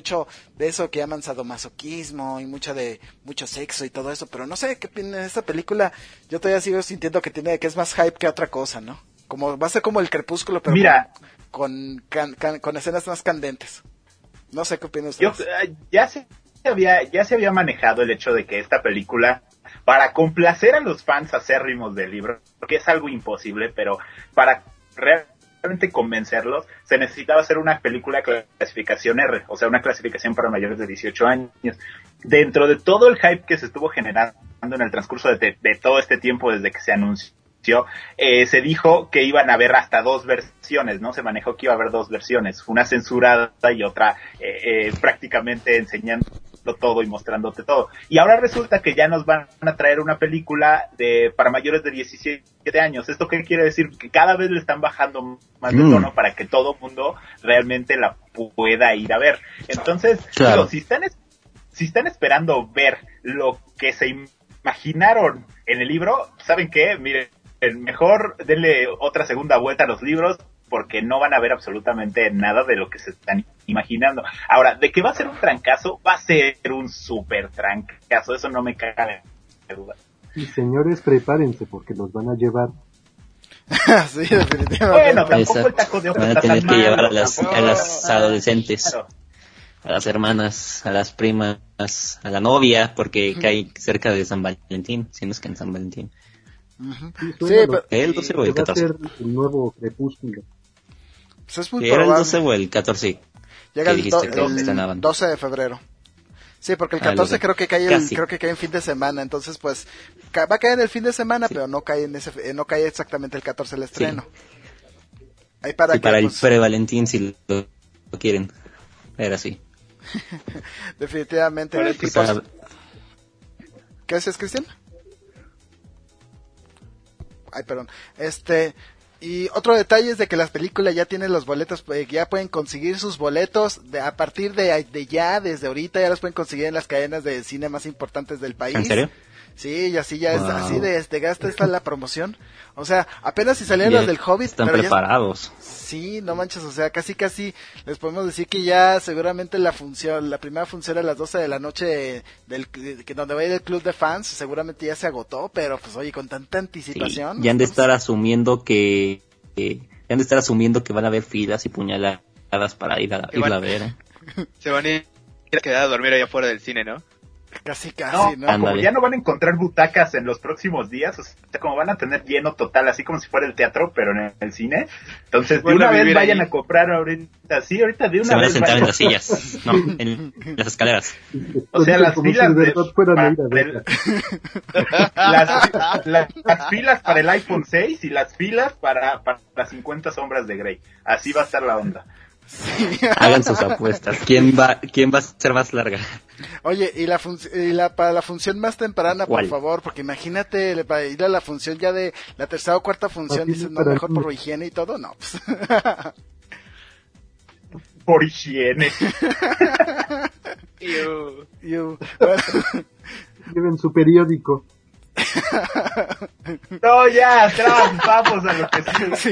eso que llaman sadomasoquismo y mucho sexo y todo eso, pero no sé qué opinan de esta película. Yo todavía sigo sintiendo que es más hype que otra cosa, ¿no? Como va a ser como el Crepúsculo, pero mira, con escenas más candentes. No sé qué opinan ustedes. Ya se había manejado el hecho de que esta película, para complacer a los fans acérrimos del libro, que es algo imposible, pero para realmente convencerlos, se necesitaba hacer una película clasificación R, o sea, una clasificación para mayores de 18 años. Dentro de todo el hype que se estuvo generando en el transcurso de todo este tiempo desde que se anunció, se dijo que iban a haber hasta 2 versiones, ¿no? Se manejó que iba a haber 2 versiones, una censurada y otra prácticamente enseñando todo y mostrándote todo. Y ahora resulta que ya nos van a traer una película para mayores de 17 años. ¿Esto qué quiere decir? Que cada vez le están bajando más de tono para que todo mundo realmente la pueda ir a ver. Entonces, claro, si están esperando ver lo que se imaginaron en el libro, ¿saben qué? Miren, mejor denle otra segunda vuelta a los libros, porque no van a ver absolutamente nada de lo que se están imaginando. Ahora, de que va a ser un trancazo, va a ser un súper trancazo, eso no me cabe de duda. Y señores, prepárense, porque los van a llevar. Sí, definitivamente. Bueno, tampoco el taco de ojo van a tener que llevar a las adolescentes, claro, a las hermanas, a las primas, a la novia, porque cae cerca de San Valentín, si no es que en San Valentín. Sí, pero el 12 o el 14. Va a ser el nuevo Crepúsculo. Pues es muy probable. ¿Era el 12 o el 14? Llega el 12 de febrero. Sí, porque el 14 creo que cae en fin de semana, entonces pues va a caer en el fin de semana, sí, pero no cae no cae exactamente el 14 el estreno. Sí. Ahí para el pre-Valentín, si lo quieren ver así. Definitivamente. ¿Qué haces, Cristian? Ay, perdón. Y otro detalle es de que las películas ya tienen los boletos, ya pueden conseguir sus boletos a partir de ya, desde ahorita ya los pueden conseguir en las cadenas de cine más importantes del país. ¿En serio? Sí, y así ya es, así de gasta está la promoción. O sea, apenas si salieron las del Hobbit. Están pero preparados. Sí, no manches, o sea, casi les podemos decir que ya seguramente la primera función a las 12 de la noche donde va a ir el club de fans, seguramente ya se agotó, pero pues oye, con tanta anticipación. Sí, ya han de estar asumiendo que van a haber filas y puñaladas para irla a ver. Se van a ir a quedar a dormir allá afuera del cine, ¿no? Casi, ¿no? Como ya no van a encontrar butacas en los próximos días, o sea, como van a tener lleno total, así como si fuera el teatro, pero en el cine. Entonces, de una vez vayan a comprar ahorita, sí, ahorita de una vez. Se van a sentar en las sillas, no, en las escaleras. O sea, las filas las filas para el iPhone 6 y las filas para las 50 sombras de Grey. Así va a estar la onda. Sí. Hagan sus apuestas. ¿Quién va a ser más larga? Oye, para la función más temprana, por favor, porque imagínate para ir a la función ya de la tercera o cuarta función, dices, no, mejor por higiene y todo, no. Pues. Por higiene. Bueno. Lleven su periódico. No, ya, atrás, vamos a lo que sí.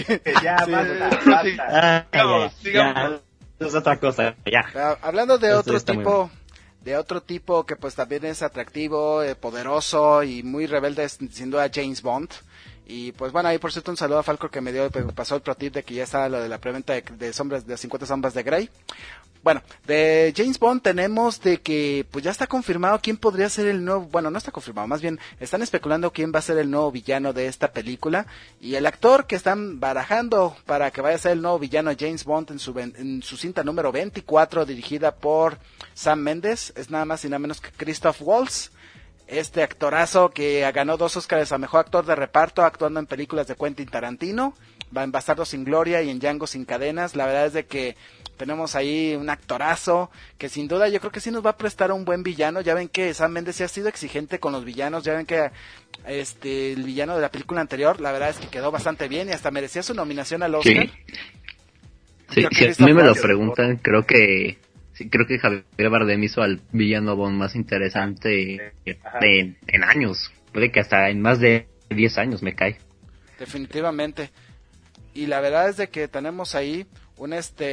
Sigamos. Es otra cosa, ya. Hablando de otro tipo que pues también es atractivo, poderoso y muy rebelde, sin duda James Bond. Y pues bueno, ahí por cierto un saludo a Falcor que me pasó el pro tip de que ya estaba lo de la preventa de 50 sombras de Grey. Bueno, de James Bond tenemos de que pues ya está confirmado quién podría ser el nuevo, bueno, no está confirmado, más bien están especulando quién va a ser el nuevo villano de esta película, y el actor que están barajando para que vaya a ser el nuevo villano de James Bond en su cinta número 24 dirigida por Sam Mendes es nada más y nada menos que Christoph Waltz. Este actorazo que ganó 2 Oscars a mejor actor de reparto actuando en películas de Quentin Tarantino, va en Bastardo sin Gloria y en Django sin cadenas. La verdad es de que tenemos ahí un actorazo que sin duda yo creo que sí nos va a prestar un buen villano. Ya ven que Sam Mendes sí ha sido exigente con los villanos, ya ven que el villano de la película anterior, la verdad es que quedó bastante bien y hasta merecía su nominación al Oscar. Sí, si a mí me lo preguntan, creo que Javier Bardem hizo al villano Bond más interesante en años. Puede que hasta en más de 10 años me cae. Definitivamente. Y la verdad es de que tenemos ahí un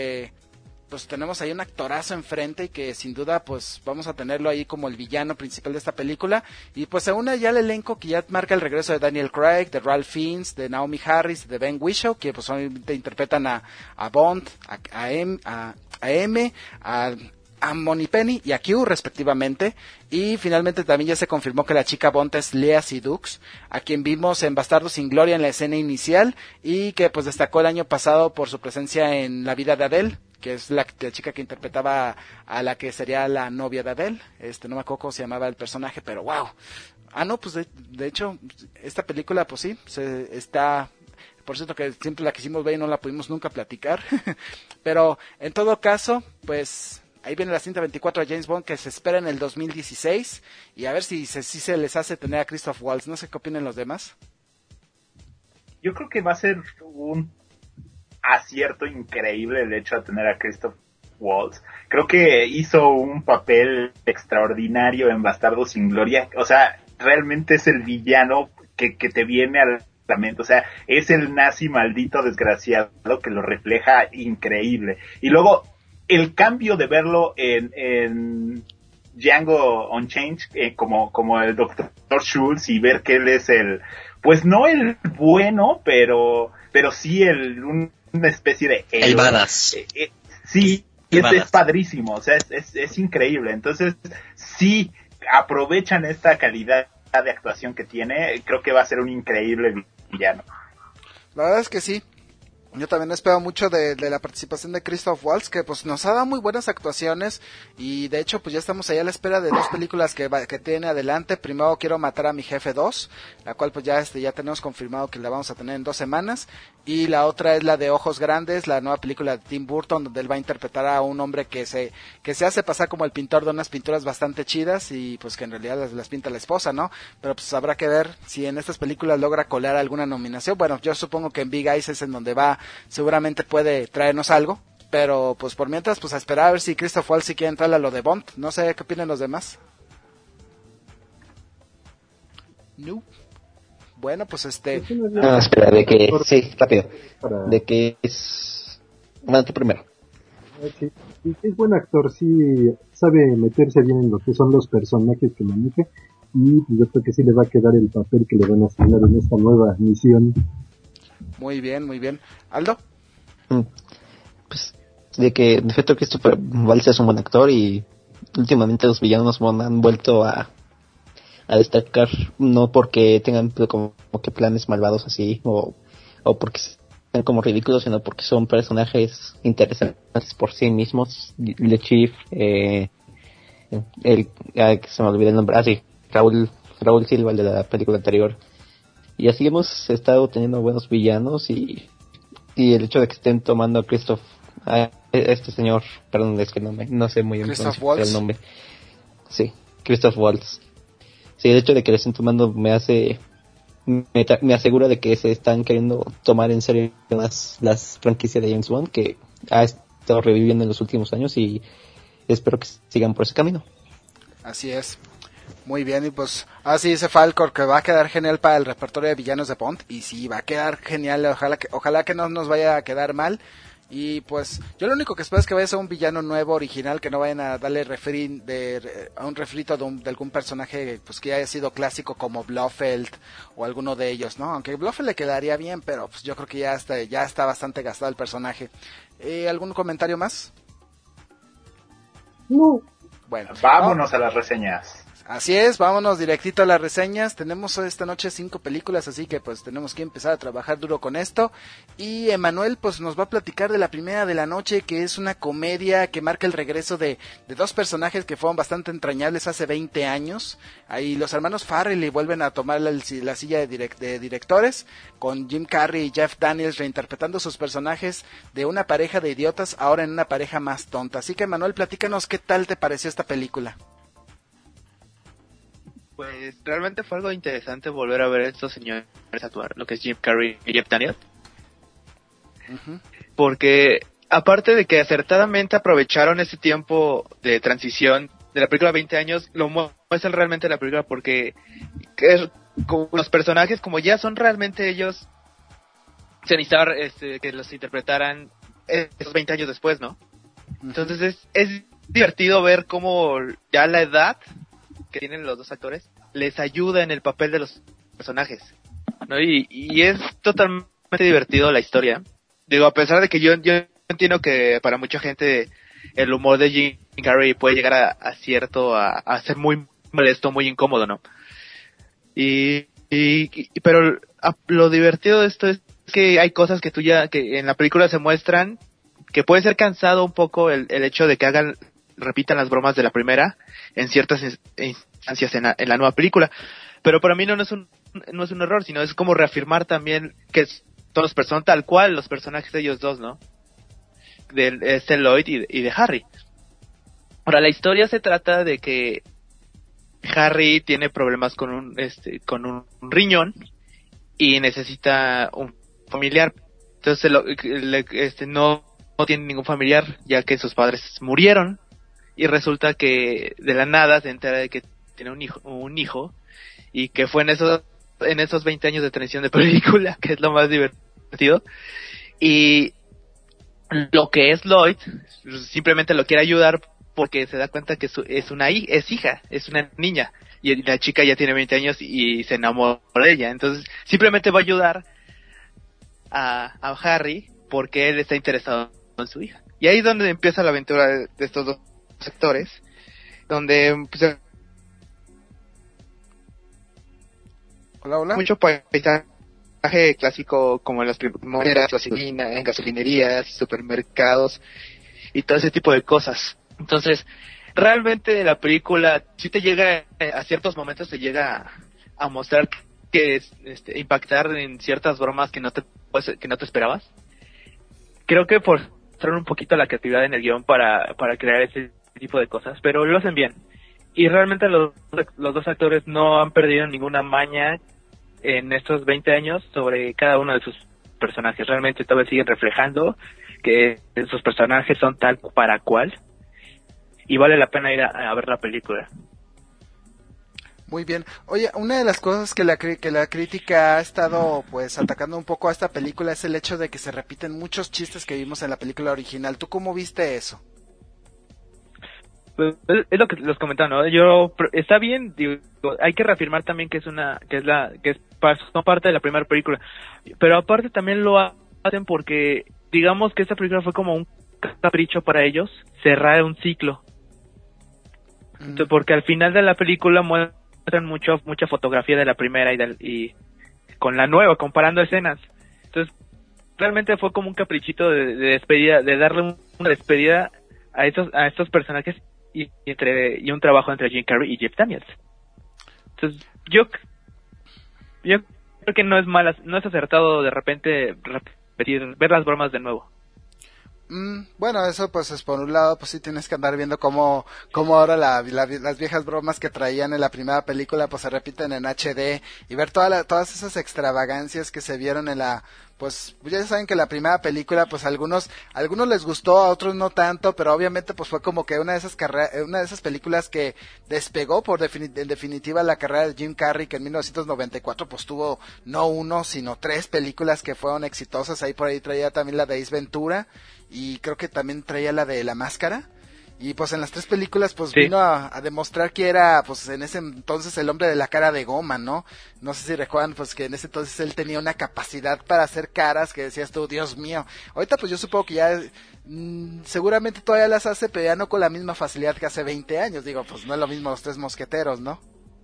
actorazo enfrente y que sin duda pues vamos a tenerlo ahí como el villano principal de esta película. Y pues se une ya el elenco que ya marca el regreso de Daniel Craig, de Ralph Fiennes, de Naomi Harris, de Ben Whishaw, que pues obviamente interpretan a Bond, a M, a Moneypenny y a Q respectivamente. Y finalmente también ya se confirmó que la chica Bond es Lea Seydoux, a quien vimos en Bastardo sin Gloria en la escena inicial y que pues destacó el año pasado por su presencia en La vida de Adele, que es la chica que interpretaba a la que sería la novia de Adele. No me acuerdo cómo se llamaba el personaje, pero wow. No, pues de hecho esta película pues sí, está... Por cierto que siempre la quisimos ver y no la pudimos nunca platicar. Pero en todo caso, pues ahí viene la cinta 24 de James Bond que se espera en el 2016. Y a ver si se les hace tener a Christoph Waltz. No sé qué opinan los demás. Yo creo que va a ser un acierto increíble el hecho de tener a Christoph Waltz. Creo que hizo un papel extraordinario en Bastardo sin Gloria. O sea, realmente es el villano que te viene al... O sea, es el nazi maldito desgraciado que lo refleja increíble. Y luego, el cambio de verlo en Django Unchained, como el Dr. Schultz, y ver que él es pues no el bueno, pero sí una especie de... El badass. Sí, es padrísimo, o sea, es increíble. Entonces, sí, aprovechan esta calidad de actuación que tiene, creo que va a ser un increíble villano. La verdad es que sí. Yo también espero mucho de la participación de Christoph Waltz, que pues nos ha dado muy buenas actuaciones y de hecho pues ya estamos ahí a la espera de 2 películas que tiene adelante. Primero Quiero matar a mi jefe 2, la cual pues ya tenemos confirmado que la vamos a tener en 2 semanas, y la otra es la de Ojos Grandes, la nueva película de Tim Burton, donde él va a interpretar a un hombre que se hace pasar como el pintor de unas pinturas bastante chidas y pues que en realidad las pinta la esposa, ¿no? Pero pues habrá que ver si en estas películas logra colar alguna nominación. Bueno, yo supongo que en Big Eyes es en donde va, seguramente puede traernos algo, pero pues por mientras pues a esperar a ver si Christoph Waltz sí quiere entrar a lo de Bond. No sé qué opinan los demás. No. Bueno, pues No, espera, de que... Sí, rápido. De que es... Bueno, tú primero. Sí, es buen actor, sí sabe meterse bien en lo que son los personajes que maneja y yo creo que sí le va a quedar el papel que le van a asignar en esta nueva misión. Muy bien, muy bien. ¿Aldo? Pues de que en efecto Christopher Waltz es un buen actor y últimamente los villanos han vuelto a destacar, no porque tengan como que planes malvados así o porque sean como ridículos, sino porque son personajes interesantes por sí mismos. Le Chief, se me olvidó el nombre, Raúl Silva, el de la película anterior, y así hemos estado teniendo buenos villanos y el hecho de que estén tomando a este señor, perdón, es que no sé muy bien pronunciar el nombre. Sí, Christoph Waltz. Sí, el hecho de que le estén tomando me asegura de que se están queriendo tomar en serio más las franquicias de James Bond, que ha estado reviviendo en los últimos años, y espero que sigan por ese camino. Así es. Muy bien, y pues así dice Falcor que va a quedar genial para el repertorio de villanos de Bond, y sí, va a quedar genial, ojalá que no nos vaya a quedar mal. Y pues yo lo único que espero es que vaya a ser un villano nuevo, original, que no vayan a darle a un refrito de algún personaje pues que haya sido clásico como Blofeld o alguno de ellos, ¿no? Aunque Blofeld le quedaría bien, pero pues yo creo que ya está bastante gastado el personaje. ¿Algún comentario más? No. Bueno, vámonos a las reseñas. Así es, vámonos directito a las reseñas. Tenemos esta noche 5 películas, así que pues tenemos que empezar a trabajar duro con esto. Y Emanuel pues nos va a platicar de la primera de la noche, que es una comedia que marca el regreso de dos personajes que fueron bastante entrañables hace 20 años. Ahí los hermanos Farrelly vuelven a tomar la silla de directores, con Jim Carrey y Jeff Daniels reinterpretando sus personajes de una pareja de idiotas, ahora en una pareja más tonta. Así que Emanuel, platícanos qué tal te pareció esta película. Pues realmente fue algo interesante volver a ver a estos señores actuar, lo que es Jim Carrey y Jeff Daniels. Uh-huh. Porque aparte de que acertadamente aprovecharon ese tiempo de transición de la película 20 años, lo muestran realmente la película, porque los personajes, como ya son realmente ellos, se necesitaba que los interpretaran esos 20 años después, ¿no? Uh-huh. Entonces es divertido ver cómo ya la edad que tienen los dos actores les ayuda en el papel de los personajes, ¿no? Y es totalmente divertido la historia. Digo, a pesar de que yo entiendo que para mucha gente el humor de Jim Carrey puede llegar a ser muy molesto, muy incómodo, ¿no? Pero lo divertido de esto es que hay cosas que que en la película se muestran, que puede ser cansado un poco el hecho de que repitan las bromas de la primera en ciertas instancias en la nueva película, pero para mí no es un error, sino es como reafirmar también que todos son tal cual los personajes de ellos dos, ¿no? De Lloyd y de Harry. Ahora, la historia se trata de que Harry tiene problemas con un riñón y necesita un familiar. Entonces no tiene ningún familiar, ya que sus padres murieron. Y resulta que de la nada se entera de que tiene un hijo, y que fue en esos 20 años de transición de película, que es lo más divertido. Y lo que es Lloyd simplemente lo quiere ayudar porque se da cuenta que es hija, es una niña, y la chica ya tiene 20 años y se enamoró de ella. Entonces simplemente va a ayudar a Harry porque él está interesado en su hija. Y ahí es donde empieza la aventura de estos dos sectores, donde pues, hola. Mucho paisaje clásico, como en las primeras en gasolinerías, supermercados y todo ese tipo de cosas. Entonces, realmente la película sí te llega, a ciertos momentos te llega a mostrar que impactar en ciertas bromas que no te esperabas. Creo que forzaron un poquito la creatividad en el guión para crear ese tipo de cosas, pero lo hacen bien. Y realmente los dos actores no han perdido ninguna maña en estos 20 años sobre cada uno de sus personajes. Realmente todavía siguen reflejando que sus personajes son tal para cual, y vale la pena ir a ver la película. Muy bien. Oye, una de las cosas que la crítica ha estado pues atacando un poco a esta película es el hecho de que se repiten muchos chistes que vimos en la película original. ¿Tú cómo viste eso? Pues es lo que les comentaba, ¿no? Está bien, digo, hay que reafirmar también que son parte de la primera película, pero aparte también lo hacen porque digamos que esta película fue como un capricho para ellos cerrar un ciclo. Entonces, porque al final de la película muestran mucha fotografía de la primera y con la nueva, comparando escenas. Entonces, realmente fue como un caprichito de despedida, de darle una despedida a estos personajes y un trabajo entre Jim Carrey y Jeff Daniels. Entonces, yo creo que no es acertado de repente ver las bromas de nuevo. Bueno, eso pues es por un lado, pues sí tienes que andar viendo cómo ahora las viejas bromas que traían en la primera película pues se repiten en HD, y ver todas esas extravagancias que se vieron en pues ya saben que la primera película pues a algunos les gustó, a otros no tanto, pero obviamente pues fue como que una de esas películas que despegó en definitiva la carrera de Jim Carrey, que en 1994 pues tuvo no uno sino 3 películas que fueron exitosas. Ahí por ahí traía también la de Ace Ventura, y creo que también traía la de La Máscara, y pues en las 3 películas pues sí, vino a demostrar que era pues en ese entonces el hombre de la cara de goma, ¿no? No sé si recuerdan pues que en ese entonces él tenía una capacidad para hacer caras que decías tú, Dios mío. Ahorita pues yo supongo que ya seguramente todavía las hace, pero ya no con la misma facilidad que hace 20 años, digo, pues no es lo mismo Los Tres Mosqueteros, ¿no?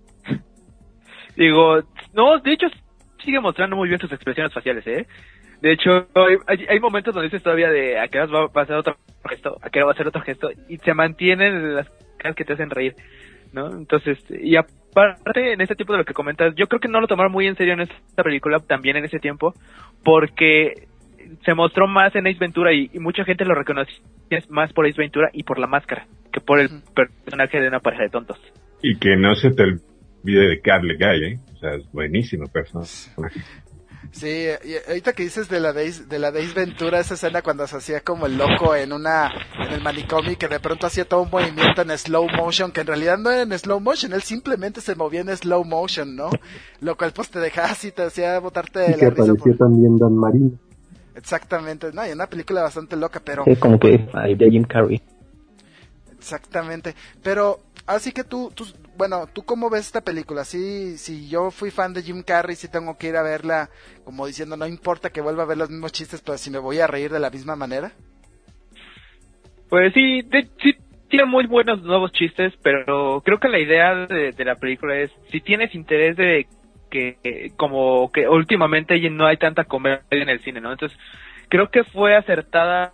Digo, no, de hecho sigue mostrando muy bien sus expresiones faciales, ¿eh? De hecho, hay momentos donde dices todavía de a qué hora va a hacer otro gesto, a qué hora va a hacer otro gesto, y se mantienen las caras que te hacen reír, ¿no? Entonces, y aparte, en este tipo de lo que comentas, yo creo que no lo tomaron muy en serio en esta película, también en ese tiempo, porque se mostró más en Ace Ventura y mucha gente lo reconoció más por Ace Ventura y por La Máscara, que por el personaje de una pareja de tontos. Y que no se te olvide de Cable Guy, ¿eh? O sea, es buenísimo personaje. Sí, y ahorita que dices de la de Ace Ventura, esa escena cuando se hacía como el loco en el manicomio, que de pronto hacía todo un movimiento en slow motion, que en realidad no era en slow motion, él simplemente se movía en slow motion, ¿no? Lo cual pues te dejaba así, te hacía botarte de la risa. Y que apareció también Dan Marino. Exactamente, no, y una película bastante loca, pero... Sí, como que hay de Jim Carrey. Exactamente, pero así que tú cómo ves esta película. Si yo fui fan de Jim Carrey, sí tengo que ir a verla, como diciendo, no importa que vuelva a ver los mismos chistes, pero si me voy a reír de la misma manera. Pues sí, sí tiene muy buenos nuevos chistes, pero creo que la idea de la película es, si tienes interés de que como que últimamente no hay tanta comedia en el cine, ¿no? Entonces creo que fue acertada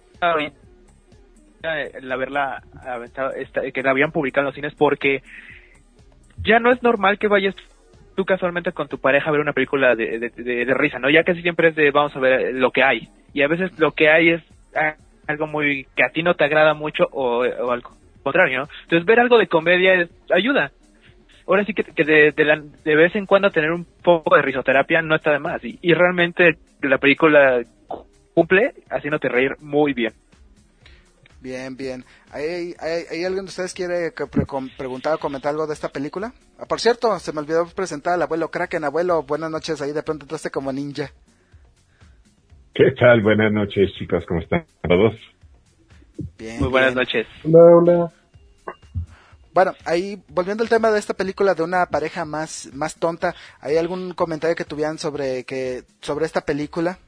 el haberla aventado, que la habían publicado en los cines, porque ya no es normal que vayas tú casualmente con tu pareja a ver una película de risa, ¿no? Ya casi siempre es de vamos a ver lo que hay, y a veces lo que hay es algo muy que a ti no te agrada mucho o al contrario, ¿no? Entonces ver algo de comedia ayuda. Ahora sí que de vez en cuando tener un poco de risoterapia no está de más, y realmente la película cumple haciéndote reír muy bien. Bien. ¿Hay alguien de ustedes quiere preguntar o comentar algo de esta película? Por cierto, se me olvidó presentar al abuelo Kraken. Abuelo, buenas noches, ahí de pronto entraste como ninja. ¿Qué tal? Buenas noches, chicos, ¿cómo están todos? Bien. Muy buenas noches. Hola. Bueno, ahí, volviendo al tema de esta película de una pareja más tonta, ¿hay algún comentario que tuvieran sobre esta película?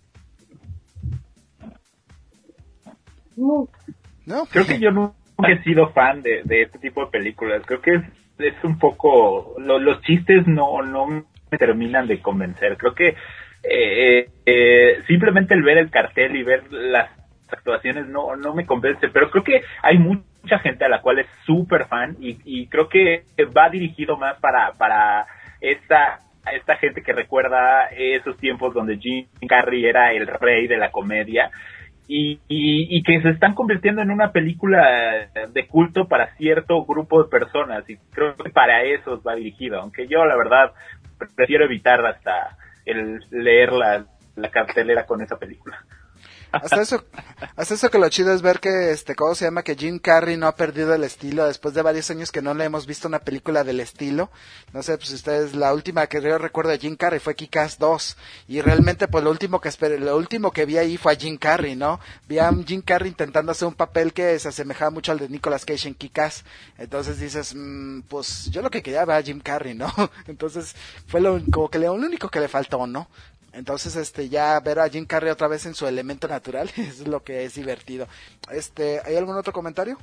No, creo que yo nunca he sido fan de este tipo de películas. Creo que es un poco los chistes no me terminan de convencer. Creo que simplemente el ver el cartel y ver las actuaciones no me convence, pero creo que hay mucha gente a la cual es súper fan y creo que va dirigido más para esta esta gente que recuerda esos tiempos donde Jim Carrey era el rey de la comedia y que se están convirtiendo en una película de culto para cierto grupo de personas, y creo que para eso va dirigido, aunque yo la verdad prefiero evitar hasta el leer la cartelera con esa película. Hasta eso que lo chido es ver que ¿cómo se llama? Que Jim Carrey no ha perdido el estilo después de varios años que no le hemos visto una película del estilo. No sé, pues ustedes, la última que yo recuerdo de Jim Carrey fue Kick-Ass 2, y realmente pues lo último que vi ahí fue a Jim Carrey, ¿no? Vi a Jim Carrey intentando hacer un papel que se asemejaba mucho al de Nicolas Cage en Kick-Ass. Entonces dices, pues yo lo que quería ver a Jim Carrey, ¿no? Entonces fue lo único que le faltó, ¿no? Entonces, ya ver a Jim Carrey otra vez en su elemento natural es lo que es divertido. ¿Hay algún otro comentario?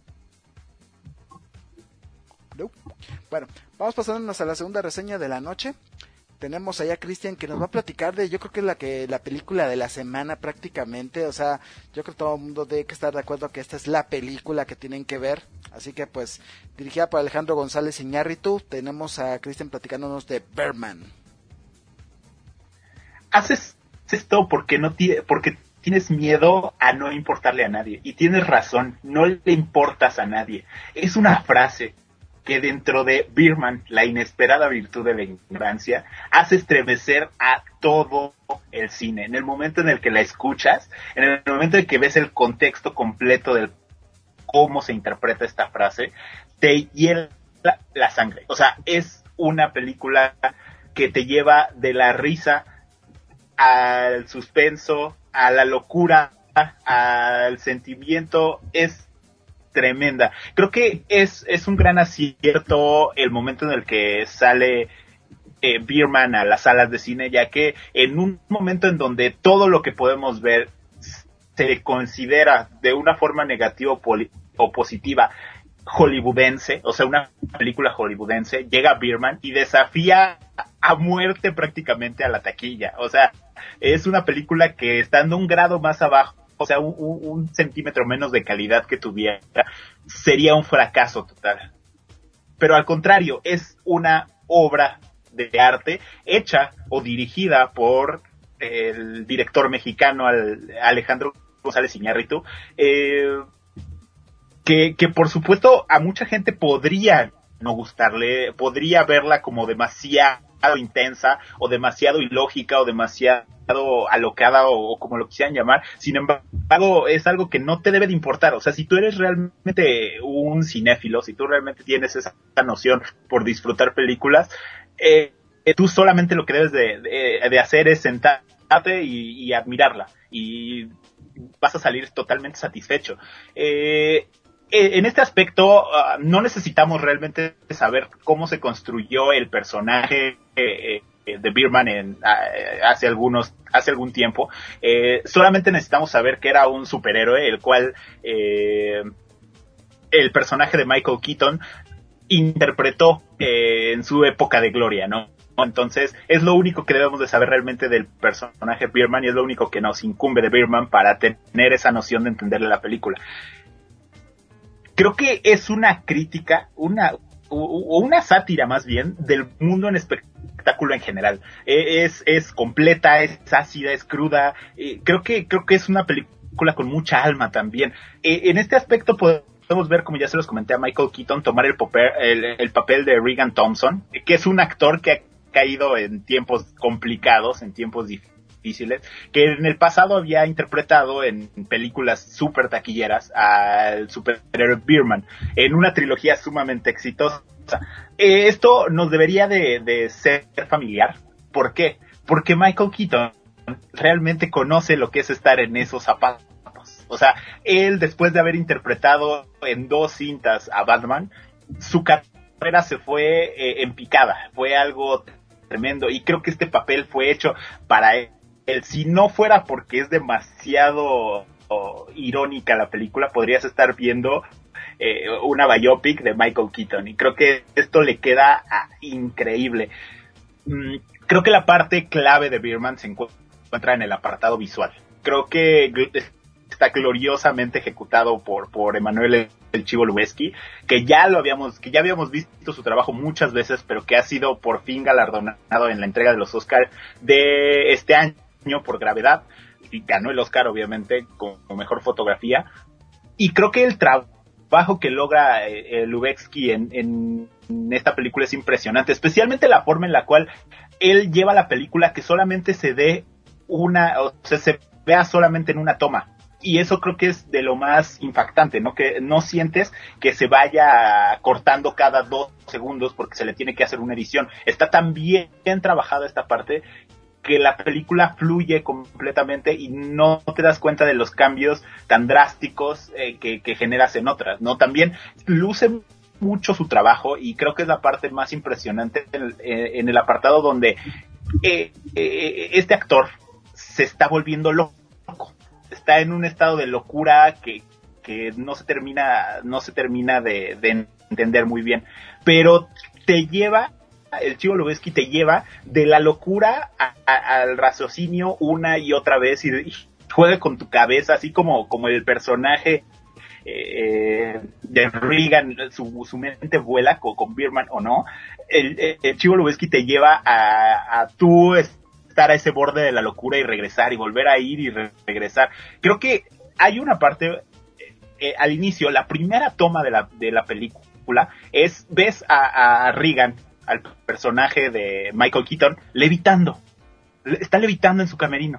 No. Bueno, vamos pasándonos a la segunda reseña de la noche. Tenemos allá a Cristian que nos va a platicar de, yo creo que la película de la semana prácticamente. O sea, yo creo que todo el mundo debe que estar de acuerdo que esta es la película que tienen que ver. Así que pues, dirigida por Alejandro González Iñárritu, tenemos a Cristian platicándonos de Birdman. Haces esto porque tienes miedo a no importarle a nadie, y tienes razón, no le importas a nadie. Es una frase que dentro de Birdman, la inesperada virtud de la ignorancia, hace estremecer a todo el cine. En el momento en el que la escuchas, en el momento en que ves el contexto completo de cómo se interpreta esta frase, te hiela la sangre. O sea, es una película que te lleva de la risa al suspenso, a la locura, al sentimiento. Es tremenda. Creo que es un gran acierto el momento en el que sale Birdman a las salas de cine, ya que en un momento en donde todo lo que podemos ver se considera de una forma negativa o positiva hollywoodense, o sea, una película hollywoodense, llega Birdman y desafía a muerte prácticamente a la taquilla. O sea, es una película que, estando un grado más abajo, o sea, un centímetro menos de calidad que tuviera, sería un fracaso total. Pero al contrario, es una obra de arte hecha o dirigida por el director mexicano Alejandro González Iñárritu, que por supuesto a mucha gente podría no gustarle, podría verla como demasiado intensa o demasiado ilógica o demasiado alocada o como lo quisieran llamar. Sin embargo, es algo que no te debe de importar. O sea, si tú eres realmente un cinéfilo, si tú realmente tienes esa noción por disfrutar películas, tú solamente lo que debes de hacer es sentarte y admirarla, y vas a salir totalmente satisfecho. En este aspecto, no necesitamos realmente saber cómo se construyó el personaje de Birdman hace algún tiempo. Solamente necesitamos saber que era un superhéroe, el cual el personaje de Michael Keaton interpretó en su época de gloria, ¿no? Entonces, es lo único que debemos de saber realmente del personaje Birdman, y es lo único que nos incumbe de Birdman para tener esa noción de entenderle la película. Creo que es una crítica, una sátira más bien, del mundo en espectáculo en general. Es completa, es ácida, es cruda. Creo que es una película con mucha alma también. En este aspecto podemos ver, como ya se los comenté, a Michael Keaton tomar el papel de Regan Thompson, que es un actor que ha caído en tiempos complicados, en tiempos difíciles, que en el pasado había interpretado en películas súper taquilleras al superhéroe Birdman, en una trilogía sumamente exitosa. Esto nos debería de ser familiar. ¿Por qué? Porque Michael Keaton realmente conoce lo que es estar en esos zapatos. O sea, él, después de haber interpretado en 2 cintas a Batman, su carrera se fue en picada. Fue algo tremendo, y creo que este papel fue hecho para él. Si no fuera porque es demasiado irónica la película, podrías estar viendo una biopic de Michael Keaton, y creo que esto le queda increíble. Creo que la parte clave de Birdman se encuentra en el apartado visual. Creo que está gloriosamente ejecutado por Emanuel el Chivo Lubezki, que ya habíamos visto su trabajo muchas veces, pero que ha sido por fin galardonado en la entrega de los Oscars de este año por Gravedad, y ganó el Oscar obviamente como mejor fotografía. Y creo que el trabajo que logra Lubezki en esta película es impresionante, especialmente la forma en la cual él lleva la película que solamente se vea solamente en una toma. Y eso creo que es de lo más impactante, ¿no? Que no sientes que se vaya cortando cada 2 segundos porque se le tiene que hacer una edición. Está tan bien trabajada esta parte que la película fluye completamente y no te das cuenta de los cambios tan drásticos que generas en otras, ¿no? También luce mucho su trabajo y creo que es la parte más impresionante en el apartado donde este actor se está volviendo loco. Está en un estado de locura que no se termina de entender muy bien, pero el Chivo Lubezki te lleva de la locura al raciocinio una y otra vez y juega con tu cabeza, así como el personaje de Regan, su mente vuela con Birdman o no. El Chivo Lubezki te lleva a tú estar a ese borde de la locura y regresar y volver a ir y regresar. Creo que hay una parte al inicio, la primera toma de la película ves a Regan, al personaje de Michael Keaton, está levitando en su camerino.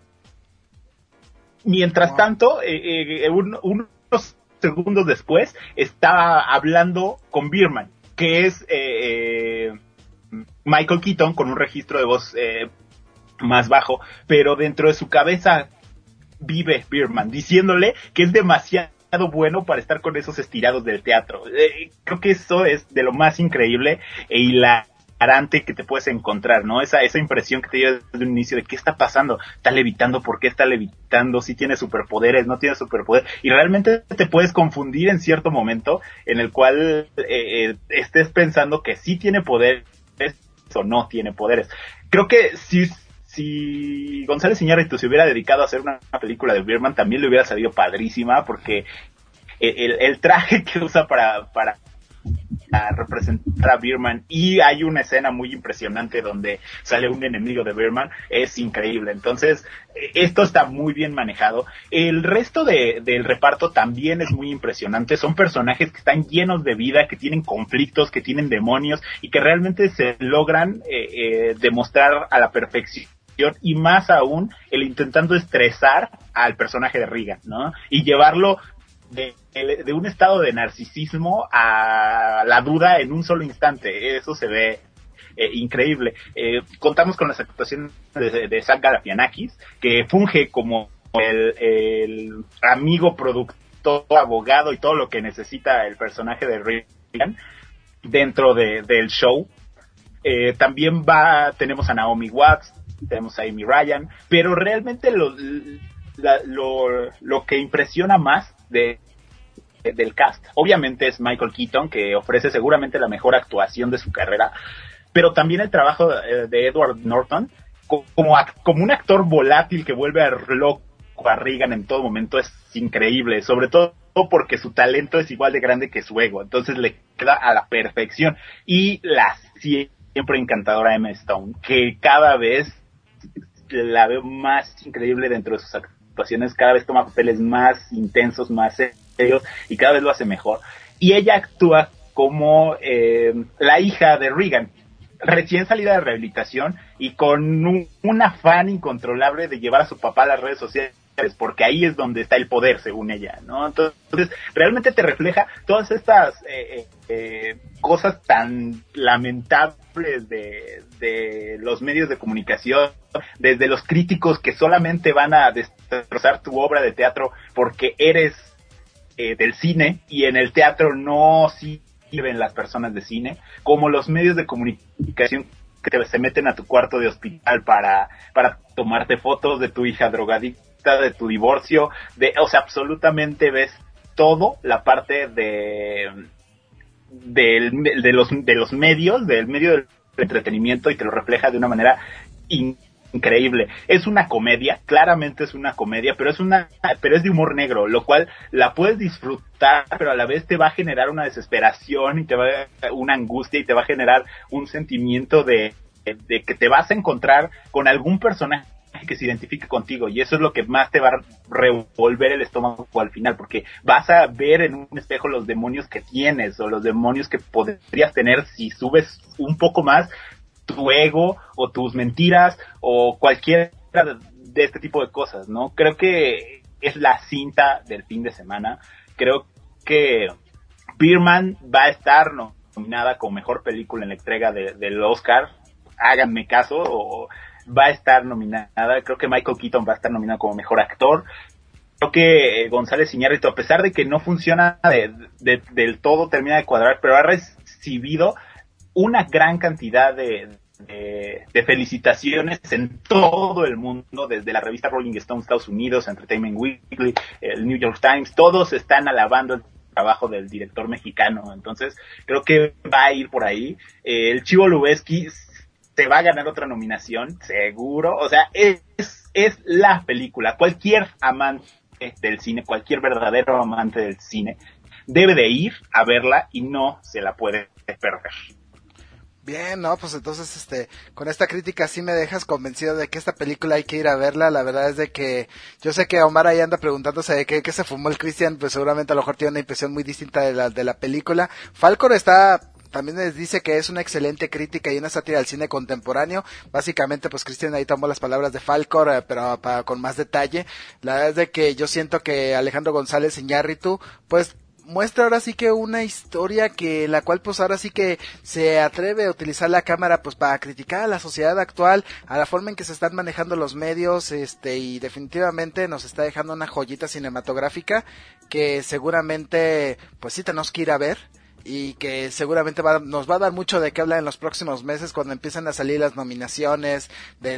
Mientras tanto, unos segundos después, está hablando con Birdman, que es Michael Keaton con un registro de voz más bajo, pero dentro de su cabeza vive Birdman, diciéndole que es demasiado bueno para estar con esos estirados del teatro. Creo que eso es de lo más increíble e hilarante que te puedes encontrar, ¿no? Esa impresión que te lleva desde un inicio de qué está pasando, está levitando, ¿por qué está levitando? Si tiene superpoderes, no tiene superpoderes, y realmente te puedes confundir en cierto momento en el cual estés pensando que sí tiene poderes o no tiene poderes. Creo que si González Iñárritu se hubiera dedicado a hacer una película de Birdman, también le hubiera salido padrísima, porque el traje que usa para representar a Birdman, y hay una escena muy impresionante donde sale un enemigo de Birdman, es increíble. Entonces, esto está muy bien manejado. El resto del reparto también es muy impresionante. Son personajes que están llenos de vida, que tienen conflictos, que tienen demonios, y que realmente se logran demostrar a la perfección. Y más aún, el intentando estresar al personaje de Regan, ¿no? Y llevarlo de un estado de narcisismo a la duda en un solo instante. Eso se ve increíble. Contamos con las actuaciones de Zach Galifianakis, que funge como el amigo, productor, abogado y todo lo que necesita el personaje de Regan dentro del show. También tenemos a Naomi Watts, tenemos a Amy Ryan, pero realmente lo que impresiona más del cast, obviamente, es Michael Keaton, que ofrece seguramente la mejor actuación de su carrera, pero también el trabajo de Edward Norton como un actor volátil que vuelve a loco a Regan en todo momento. Es increíble, sobre todo porque su talento es igual de grande que su ego, entonces le queda a la perfección. Y la siempre encantadora Emma Stone, que cada vez la veo más increíble dentro de sus actuaciones, cada vez toma papeles más intensos, más serios, y cada vez lo hace mejor. Y ella actúa como la hija de Regan, recién salida de rehabilitación y con un afán incontrolable de llevar a su papá a las redes sociales, porque ahí es donde está el poder, según ella, ¿no? Entonces, realmente te refleja todas estas cosas tan lamentables de los medios de comunicación, desde los críticos que solamente van a destrozar tu obra de teatro porque eres del cine, y en el teatro no sirven las personas de cine, como los medios de comunicación que se meten a tu cuarto de hospital para tomarte fotos de tu hija drogadicta, de tu divorcio, o sea, absolutamente ves todo la parte de los medios, del medio del entretenimiento, y te lo refleja de una manera increíble. Es una comedia, claramente es una comedia, pero es de humor negro, lo cual la puedes disfrutar, pero a la vez te va a generar una desesperación y te va a una angustia y te va a generar un sentimiento de que te vas a encontrar con algún personaje que se identifique contigo, y eso es lo que más te va a revolver el estómago al final, porque vas a ver en un espejo los demonios que tienes o los demonios que podrías tener si subes un poco más tu ego o tus mentiras o cualquiera de este tipo de cosas, ¿no? Creo que es la cinta del fin de semana. Creo que Birdman va a estar nominada como mejor película en la entrega del Oscar, háganme caso, o va a estar nominada. Creo que Michael Keaton va a estar nominado como mejor actor. Creo que González Iñárritu, a pesar de que no funciona del todo, termina de cuadrar, pero ha recibido una gran cantidad de felicitaciones en todo el mundo, desde la revista Rolling Stone Estados Unidos, Entertainment Weekly, el New York Times, todos están alabando el trabajo del director mexicano. Entonces creo que va a ir por ahí. El Chivo Lubeski te va a ganar otra nominación, seguro. O sea, es la película. Cualquier amante del cine, cualquier verdadero amante del cine, debe de ir a verla y no se la puede perder. Bien, no, pues entonces, con esta crítica sí me dejas convencido de que esta película hay que ir a verla. La verdad es de que yo sé que Omar ahí anda preguntándose de qué se fumó el Cristian, pues seguramente a lo mejor tiene una impresión muy distinta de la película. Falcor también les dice que es una excelente crítica y una sátira al cine contemporáneo. Básicamente, pues Cristian ahí tomó las palabras de Falcor, pero con más detalle. La verdad es de que yo siento que Alejandro González Iñárritu, pues muestra ahora sí que una historia la cual pues ahora sí que se atreve a utilizar la cámara pues para criticar a la sociedad actual, a la forma en que se están manejando los medios, y definitivamente nos está dejando una joyita cinematográfica que seguramente pues sí tenemos que ir a ver, y que seguramente nos va a dar mucho de qué hablar en los próximos meses cuando empiecen a salir las nominaciones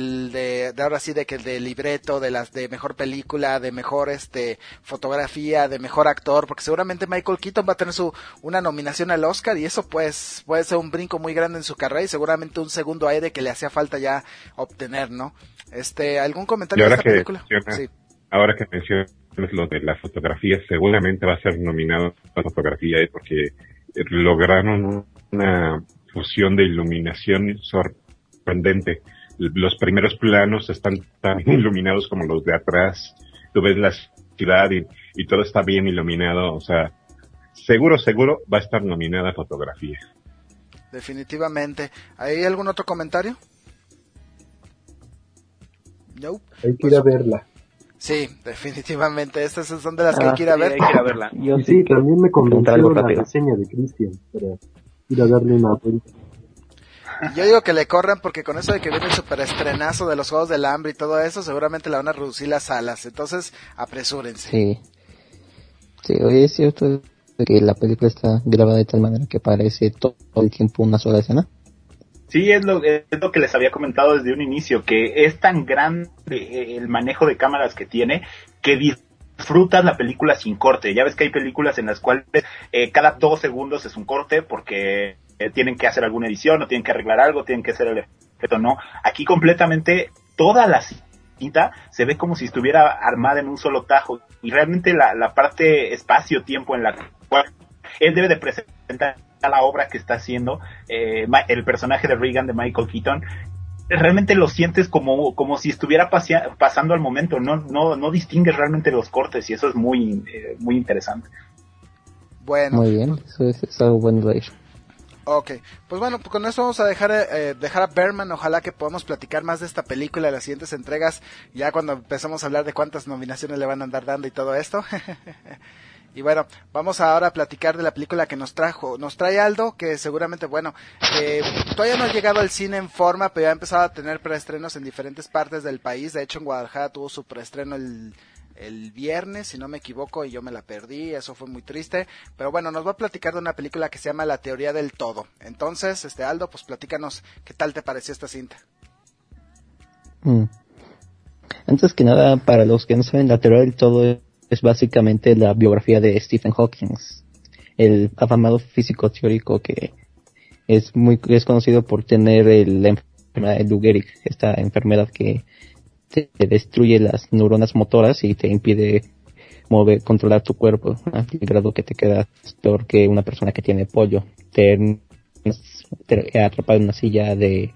de ahora sí, del libreto, de mejor película, de mejor fotografía, de mejor actor, porque seguramente Michael Keaton va a tener una nominación al Oscar, y eso pues puede ser un brinco muy grande en su carrera y seguramente un segundo aire que le hacía falta ya obtener, ¿no? ¿Algún comentario de esta película? Sí. Ahora que mencionas lo de la fotografía, seguramente va a ser nominado a fotografía, porque lograron una fusión de iluminación sorprendente. Los primeros planos están tan iluminados como los de atrás. Tú ves la ciudad y todo está bien iluminado. O sea, seguro va a estar nominada a fotografía. Definitivamente. ¿Hay algún otro comentario? No. Hay que ir a verla. Sí, definitivamente, estas son de las que hay que ir a ver. Hay que ir a verla. Y sí, también me convenció la reseña de Cristian para ir a darle una vuelta. Yo digo que le corran, porque con eso de que viene el superestrenazo de los Juegos del Hambre y todo eso, seguramente le van a reducir las salas, entonces apresúrense. Sí, hoy es cierto que la película está grabada de tal manera que parece todo el tiempo una sola escena. Sí, es lo que les había comentado desde un inicio, que es tan grande el manejo de cámaras que tiene, que disfrutas la película sin corte. Ya ves que hay películas en las cuales cada 2 segundos es un corte porque tienen que hacer alguna edición o tienen que arreglar algo, tienen que hacer el efecto, no. Aquí completamente toda la cinta se ve como si estuviera armada en un solo tajo, y realmente la parte espacio-tiempo en la cual él debe de presentar a la obra que está haciendo, el personaje de Regan de Michael Keaton, realmente lo sientes como si estuviera pasando al momento, no distingues realmente los cortes, y eso es muy muy interesante. Bueno, muy bien, eso es algo bueno de ir. Okay, pues bueno, pues con esto vamos a dejar a Birdman. Ojalá que podamos platicar más de esta película en las siguientes entregas, ya cuando empecemos a hablar de cuántas nominaciones le van a andar dando y todo esto. Y bueno, vamos ahora a platicar de la película que nos trae Aldo, que seguramente, bueno, todavía no ha llegado al cine en forma, pero ya ha empezado a tener preestrenos en diferentes partes del país. De hecho, en Guadalajara tuvo su preestreno el viernes, si no me equivoco, y yo me la perdí, eso fue muy triste. Pero bueno, nos va a platicar de una película que se llama La Teoría del Todo. Entonces, Aldo, pues platícanos, ¿qué tal te pareció esta cinta? Antes que nada, para los que no saben, La Teoría del Todo es básicamente la biografía de Stephen Hawking, el afamado físico teórico que es conocido por tener la enfermedad de Lou Gehrig, esta enfermedad que te destruye las neuronas motoras y te impide controlar tu cuerpo, al grado que te quedas peor que una persona que tiene polio. Te atrapado en una silla de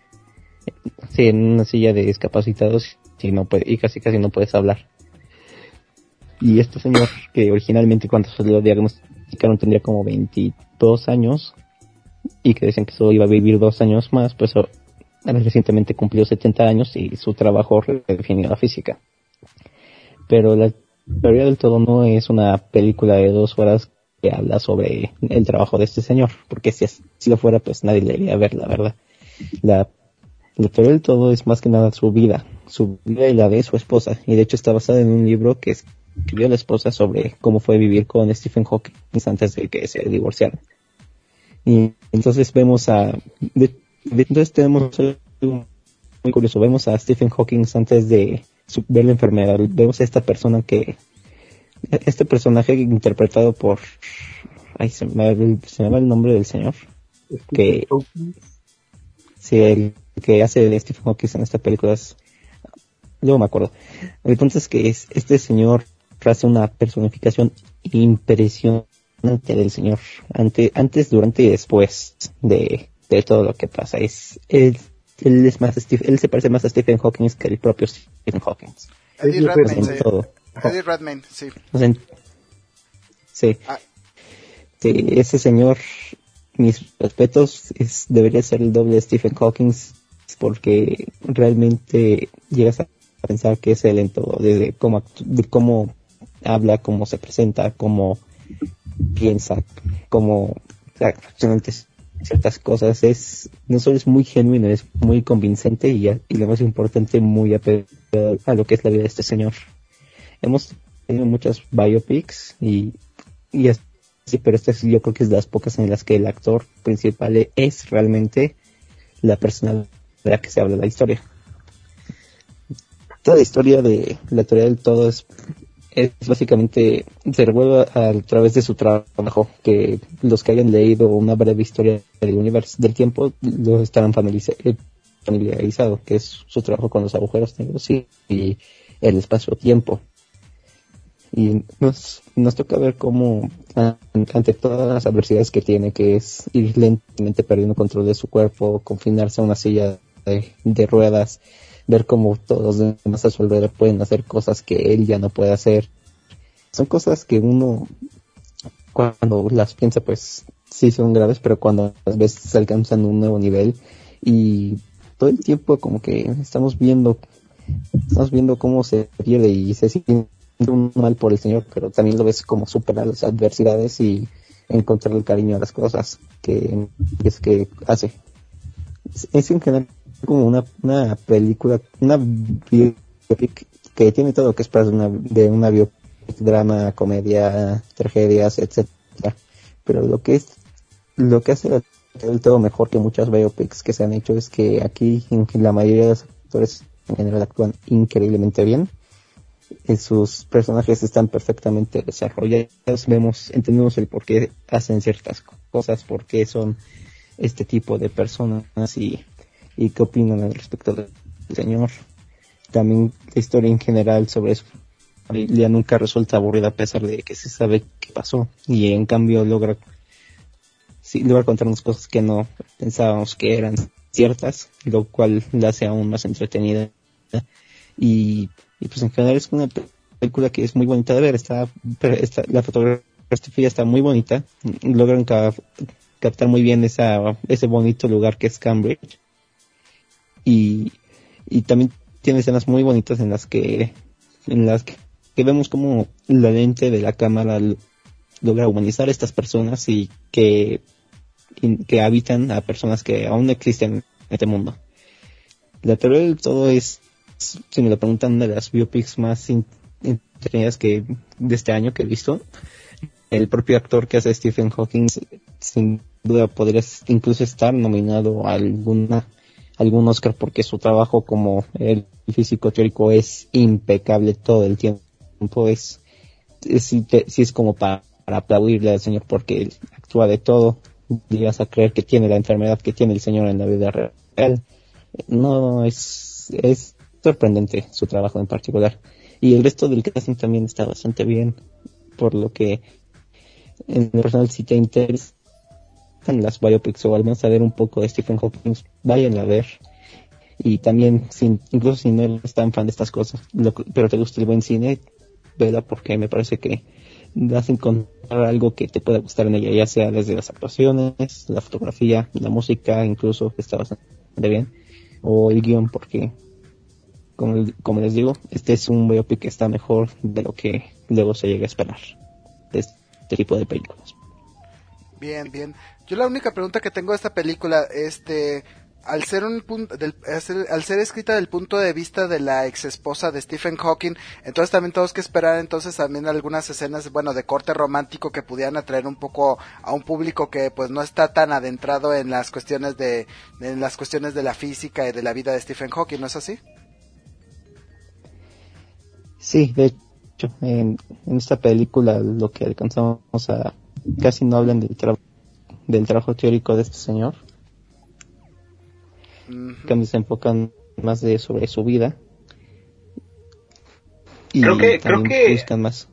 discapacitados y casi no puedes hablar. Y este señor, que originalmente cuando se lo diagnosticaron tendría como 22 años y que decían que solo iba a vivir 2 años más, pues recientemente cumplió 70 años y su trabajo redefinió la física. Pero la teoría del todo no es una película de 2 horas que habla sobre el trabajo de este señor, porque si así lo fuera, pues nadie debería ver, la verdad. La teoría del todo es más que nada su vida y la de su esposa, y de hecho está basada en un libro que escribió la esposa sobre cómo fue vivir con Stephen Hawking antes de que se divorciaran. Y entonces entonces tenemos algo muy curioso. Vemos a Stephen Hawking antes de ver la enfermedad. Vemos a este personaje interpretado por se me va el nombre del señor que sí, el que hace de Stephen Hawking en esta película luego me acuerdo. El punto es que este señor hace una personificación impresionante del señor antes, durante y después de todo lo que pasa. Él se parece más a Stephen Hawking que el propio Stephen Hawking. Eddie Redmayne, sí. Sí. Sí, ese señor, mis respetos, debería ser el doble de Stephen Hawking, porque realmente llegas a pensar que es él en todo, de cómo habla, cómo se presenta, cómo piensa, cómo realmente ciertas cosas. No solo es muy genuino, es muy convincente y lo más importante, muy apegado a lo que es la vida de este señor. Hemos tenido muchas biopics y así, pero yo creo que es de las pocas en las que el actor principal es realmente la persona de la que se habla la historia. Toda la historia de la teoría del todo es básicamente, se revuelve a través de su trabajo, que los que hayan leído una breve historia del universo, del tiempo, lo estarán familiarizado, que es su trabajo con los agujeros negros y el espacio-tiempo. Y nos toca ver cómo, ante todas las adversidades que tiene, que es ir lentamente perdiendo control de su cuerpo, confinarse a una silla de ruedas, ver cómo todos los demás a su alrededor pueden hacer cosas que él ya no puede hacer. Son cosas que uno, cuando las piensa, pues sí son graves, pero cuando las veces alcanzan un nuevo nivel, y todo el tiempo como que estamos viendo cómo se pierde y se siente mal por el señor, pero también lo ves como superar las adversidades y encontrar el cariño a las cosas que hace. Es en general como una película, una biopic que tiene todo lo que esperas de una biopic: drama, comedia, tragedias, etcétera. Pero lo que hace el todo mejor que muchas biopics que se han hecho es que aquí la mayoría de los actores en general actúan increíblemente bien. Sus personajes están perfectamente desarrollados, entendemos el por qué hacen ciertas cosas, por qué son este tipo de personas y qué opinan al respecto del señor. También la historia en general sobre eso ya nunca resulta aburrida, a pesar de que se sabe qué pasó, y en cambio logra contarnos cosas que no pensábamos que eran ciertas, lo cual la hace aún más entretenida. Y pues en general es una película que es muy bonita de ver. La fotografía está muy bonita, logran captar muy bien ese bonito lugar que es Cambridge, y también tiene escenas muy bonitas en las que vemos como la lente de la cámara logra humanizar a estas personas y que habitan a personas que aún no existen en este mundo. La teoría del todo es, si me lo preguntan, una de las biopics más entretenidas de este año que he visto. El propio actor que hace Stephen Hawking sin duda podría incluso estar nominado a algún Oscar, porque su trabajo como el físico teórico es impecable todo el tiempo. Sí es como para aplaudirle al señor, porque él actúa de todo. Llegas a creer que tiene la enfermedad que tiene el señor en la vida real. no es sorprendente su trabajo en particular. Y el resto del casting también está bastante bien, por lo que en lo personal, si te interesan las biopics o al menos saber un poco de Stephen Hawking, vayan a ver. Y también, incluso si no eres tan fan de estas cosas, pero te gusta el buen cine, vela, porque me parece que vas a encontrar algo que te pueda gustar en ella, ya sea desde las actuaciones, la fotografía, la música, incluso, que está bastante bien, o el guión, porque como les digo, este es un biopic que está mejor de lo que luego se llega a esperar de este tipo de películas. Bien. Yo la única pregunta que tengo de esta película, al ser al ser escrita del punto de vista de la ex esposa de Stephen Hawking, entonces también tenemos que esperar entonces también algunas escenas, bueno, de corte romántico que pudieran atraer un poco a un público que pues no está tan adentrado en las cuestiones de la física y de la vida de Stephen Hawking, ¿no es así? Sí, de hecho, en esta película lo que alcanzamos a casi no hablan del trabajo teórico de este señor. Que se enfocan más sobre su vida y creo que buscan más.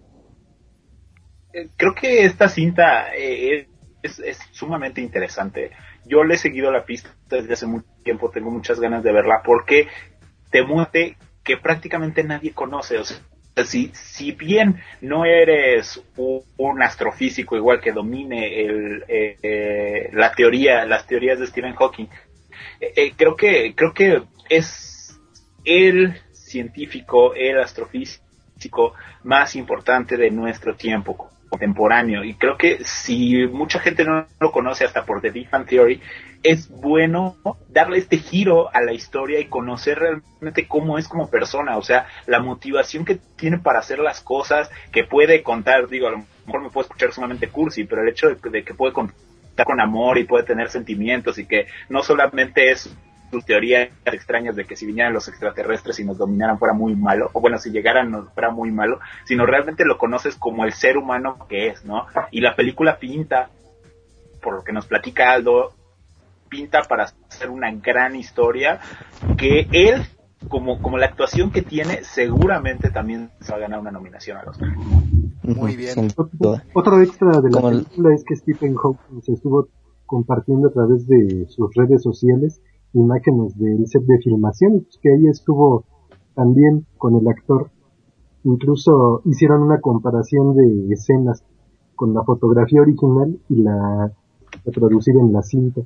Creo que esta cinta es sumamente interesante. Yo le he seguido la pista desde hace mucho tiempo, tengo muchas ganas de verla porque te muestra que prácticamente nadie conoce. O sea, si bien no eres un astrofísico igual que domine las teorías de Stephen Hawking, creo que es el científico, el astrofísico más importante de nuestro tiempo contemporáneo, y creo que si mucha gente no lo conoce hasta por The Big Bang Theory, es bueno darle este giro a la historia y conocer realmente cómo es como persona, o sea, la motivación que tiene para hacer las cosas, que puede contar, digo, a lo mejor me puedo escuchar sumamente cursi, pero el hecho de que puede contar con amor y puede tener sentimientos, y que no solamente es sus teorías extrañas de que si vinieran los extraterrestres y nos dominaran fuera muy malo, o bueno, si llegaran nos fuera muy malo, sino realmente lo conoces como el ser humano que es, ¿no? Y la película pinta, por lo que nos platica Aldo, pinta para hacer una gran historia, que él, como la actuación que tiene, seguramente también se va a ganar una nominación a los Oscar. Muy bien. Otro extra de la película es que Stephen Hawking se estuvo compartiendo a través de sus redes sociales imágenes del set de filmación, y pues que ahí estuvo también con el actor. Incluso hicieron una comparación de escenas con la fotografía original y la producida en la cinta.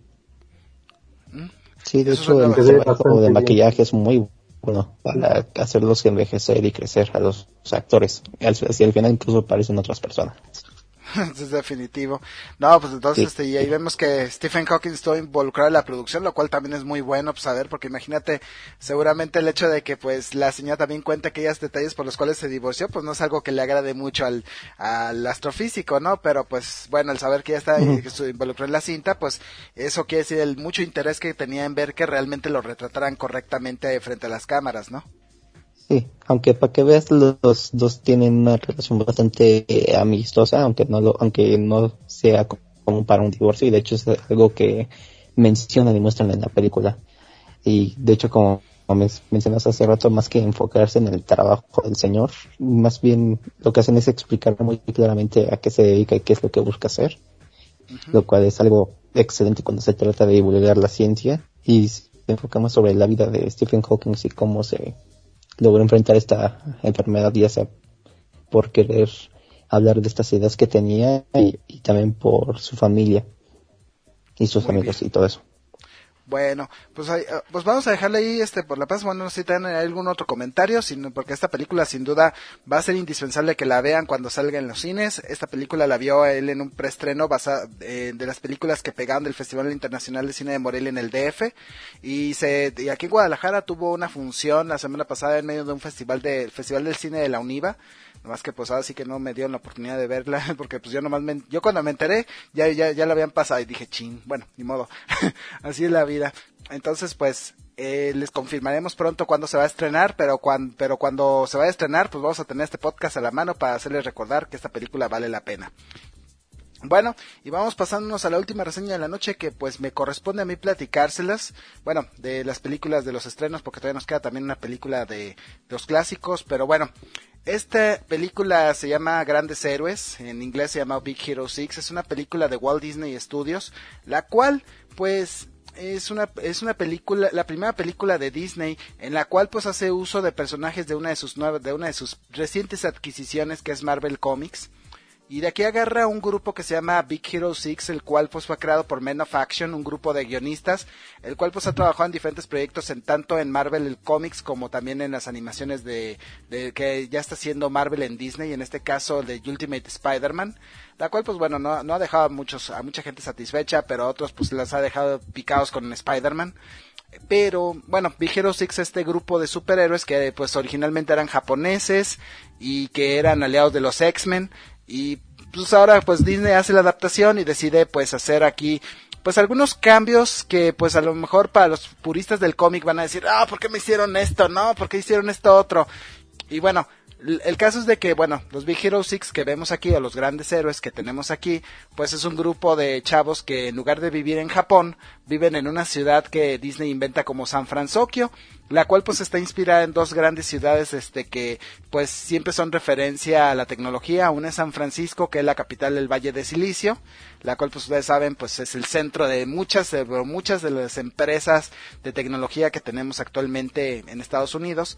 Sí, de hecho el trabajo de maquillaje es muy bueno para hacerlos envejecer y crecer a los actores. Hacia el final incluso parecen otras personas. Es definitivo. No, pues entonces sí. Y ahí vemos que Stephen Hawking estuvo involucrado en la producción, lo cual también es muy bueno, pues a ver, porque imagínate, seguramente el hecho de que pues la señora también cuenta aquellos detalles por los cuales se divorció, pues no es algo que le agrade mucho al astrofísico, ¿no? Pero pues bueno, el saber que ella está que se involucró en la cinta, pues eso quiere decir el mucho interés que tenía en ver que realmente lo retrataran correctamente frente a las cámaras, ¿no? Sí, aunque para que veas, los dos tienen una relación bastante amistosa, aunque no sea como para un divorcio, y de hecho es algo que mencionan y muestran en la película. Y de hecho, como mencionas hace rato, más que enfocarse en el trabajo del señor, más bien lo que hacen es explicar muy claramente a qué se dedica y qué es lo que busca hacer, lo cual es algo excelente cuando se trata de divulgar la ciencia, y se enfoca más sobre la vida de Stephen Hawking y cómo se logró enfrentar esta enfermedad, ya sea por querer hablar de estas ideas que tenía y también por su familia y sus amigos y todo eso. Bueno, pues vamos a dejarle ahí por la paz. Bueno, no sé si tienen algún otro comentario, porque esta película sin duda va a ser indispensable que la vean cuando salga en los cines. Esta película la vio él en un preestreno de las películas que pegaron del Festival Internacional de Cine de Morelia en el DF, y aquí en Guadalajara tuvo una función la semana pasada en medio de un Festival del Cine de la UNIVA. Nomás que pues ahora sí que no me dieron la oportunidad de verla, porque pues yo cuando me enteré ya la habían pasado y dije, chin, bueno, ni modo, así es la vida. Entonces pues les confirmaremos pronto cuándo se va a estrenar, pero cuando se va a estrenar pues vamos a tener este podcast a la mano para hacerles recordar que esta película vale la pena. Bueno, y vamos pasándonos a la última reseña de la noche, que pues me corresponde a mí platicárselas, bueno, de las películas de los estrenos, porque todavía nos queda también una película de los clásicos, pero bueno, esta película se llama Grandes Héroes, en inglés se llama Big Hero 6, es una película de Walt Disney Studios, la cual pues es una película, la primera película de Disney en la cual pues hace uso de personajes de una de sus recientes adquisiciones, que es Marvel Comics. Y de aquí agarra un grupo que se llama Big Hero 6, el cual pues fue creado por Men of Action, un grupo de guionistas, el cual pues ha trabajado en diferentes proyectos, tanto en Marvel Comics como también en las animaciones de que ya está haciendo Marvel en Disney, en este caso de Ultimate Spider-Man, la cual pues bueno, no ha dejado a mucha gente satisfecha, pero a otros pues las ha dejado picados con Spider-Man. Pero bueno, Big Hero 6, este grupo de superhéroes que pues originalmente eran japoneses y que eran aliados de los X-Men, y pues ahora pues Disney hace la adaptación y decide pues hacer aquí pues algunos cambios que pues a lo mejor para los puristas del cómic van a decir, ¿por qué me hicieron esto? No, ¿por qué hicieron esto otro? Y bueno, el caso es de que, bueno, los Big Hero 6 que vemos aquí, o los grandes héroes que tenemos aquí, pues es un grupo de chavos que en lugar de vivir en Japón, viven en una ciudad que Disney inventa como San Francisco, la cual pues está inspirada en dos grandes ciudades que pues siempre son referencia a la tecnología. Una es San Francisco, que es la capital del Valle de Silicio, la cual pues ustedes saben pues es el centro de muchas de las empresas de tecnología que tenemos actualmente en Estados Unidos.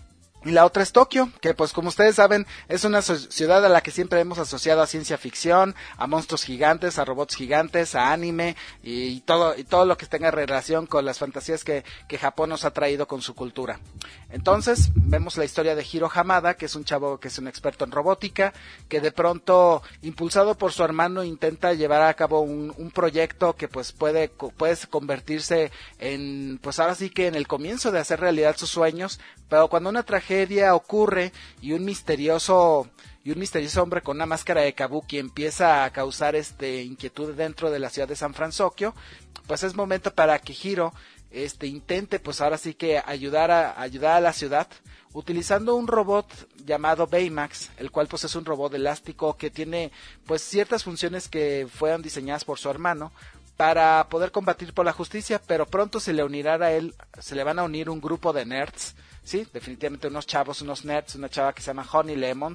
Y la otra es Tokio, que pues como ustedes saben es una ciudad a la que siempre hemos asociado a ciencia ficción, a monstruos gigantes, a robots gigantes, a anime y todo lo que tenga relación con las fantasías que Japón nos ha traído con su cultura. Entonces vemos la historia de Hiro Hamada, que es un chavo que es un experto en robótica, que de pronto, impulsado por su hermano, intenta llevar a cabo un proyecto que pues puede convertirse en, pues ahora sí que en el comienzo de hacer realidad sus sueños, pero cuando una tragedia ocurre y un misterioso hombre con una máscara de kabuki empieza a causar inquietud dentro de la ciudad de San Francisco, pues es momento para que Hiro intente pues ahora sí que ayudar a la ciudad utilizando un robot llamado Baymax, el cual pues es un robot elástico que tiene pues ciertas funciones que fueron diseñadas por su hermano para poder combatir por la justicia, pero pronto se le van a unir un grupo de nerds. Sí, definitivamente unos chavos, unos nerds, una chava que se llama Honey Lemon,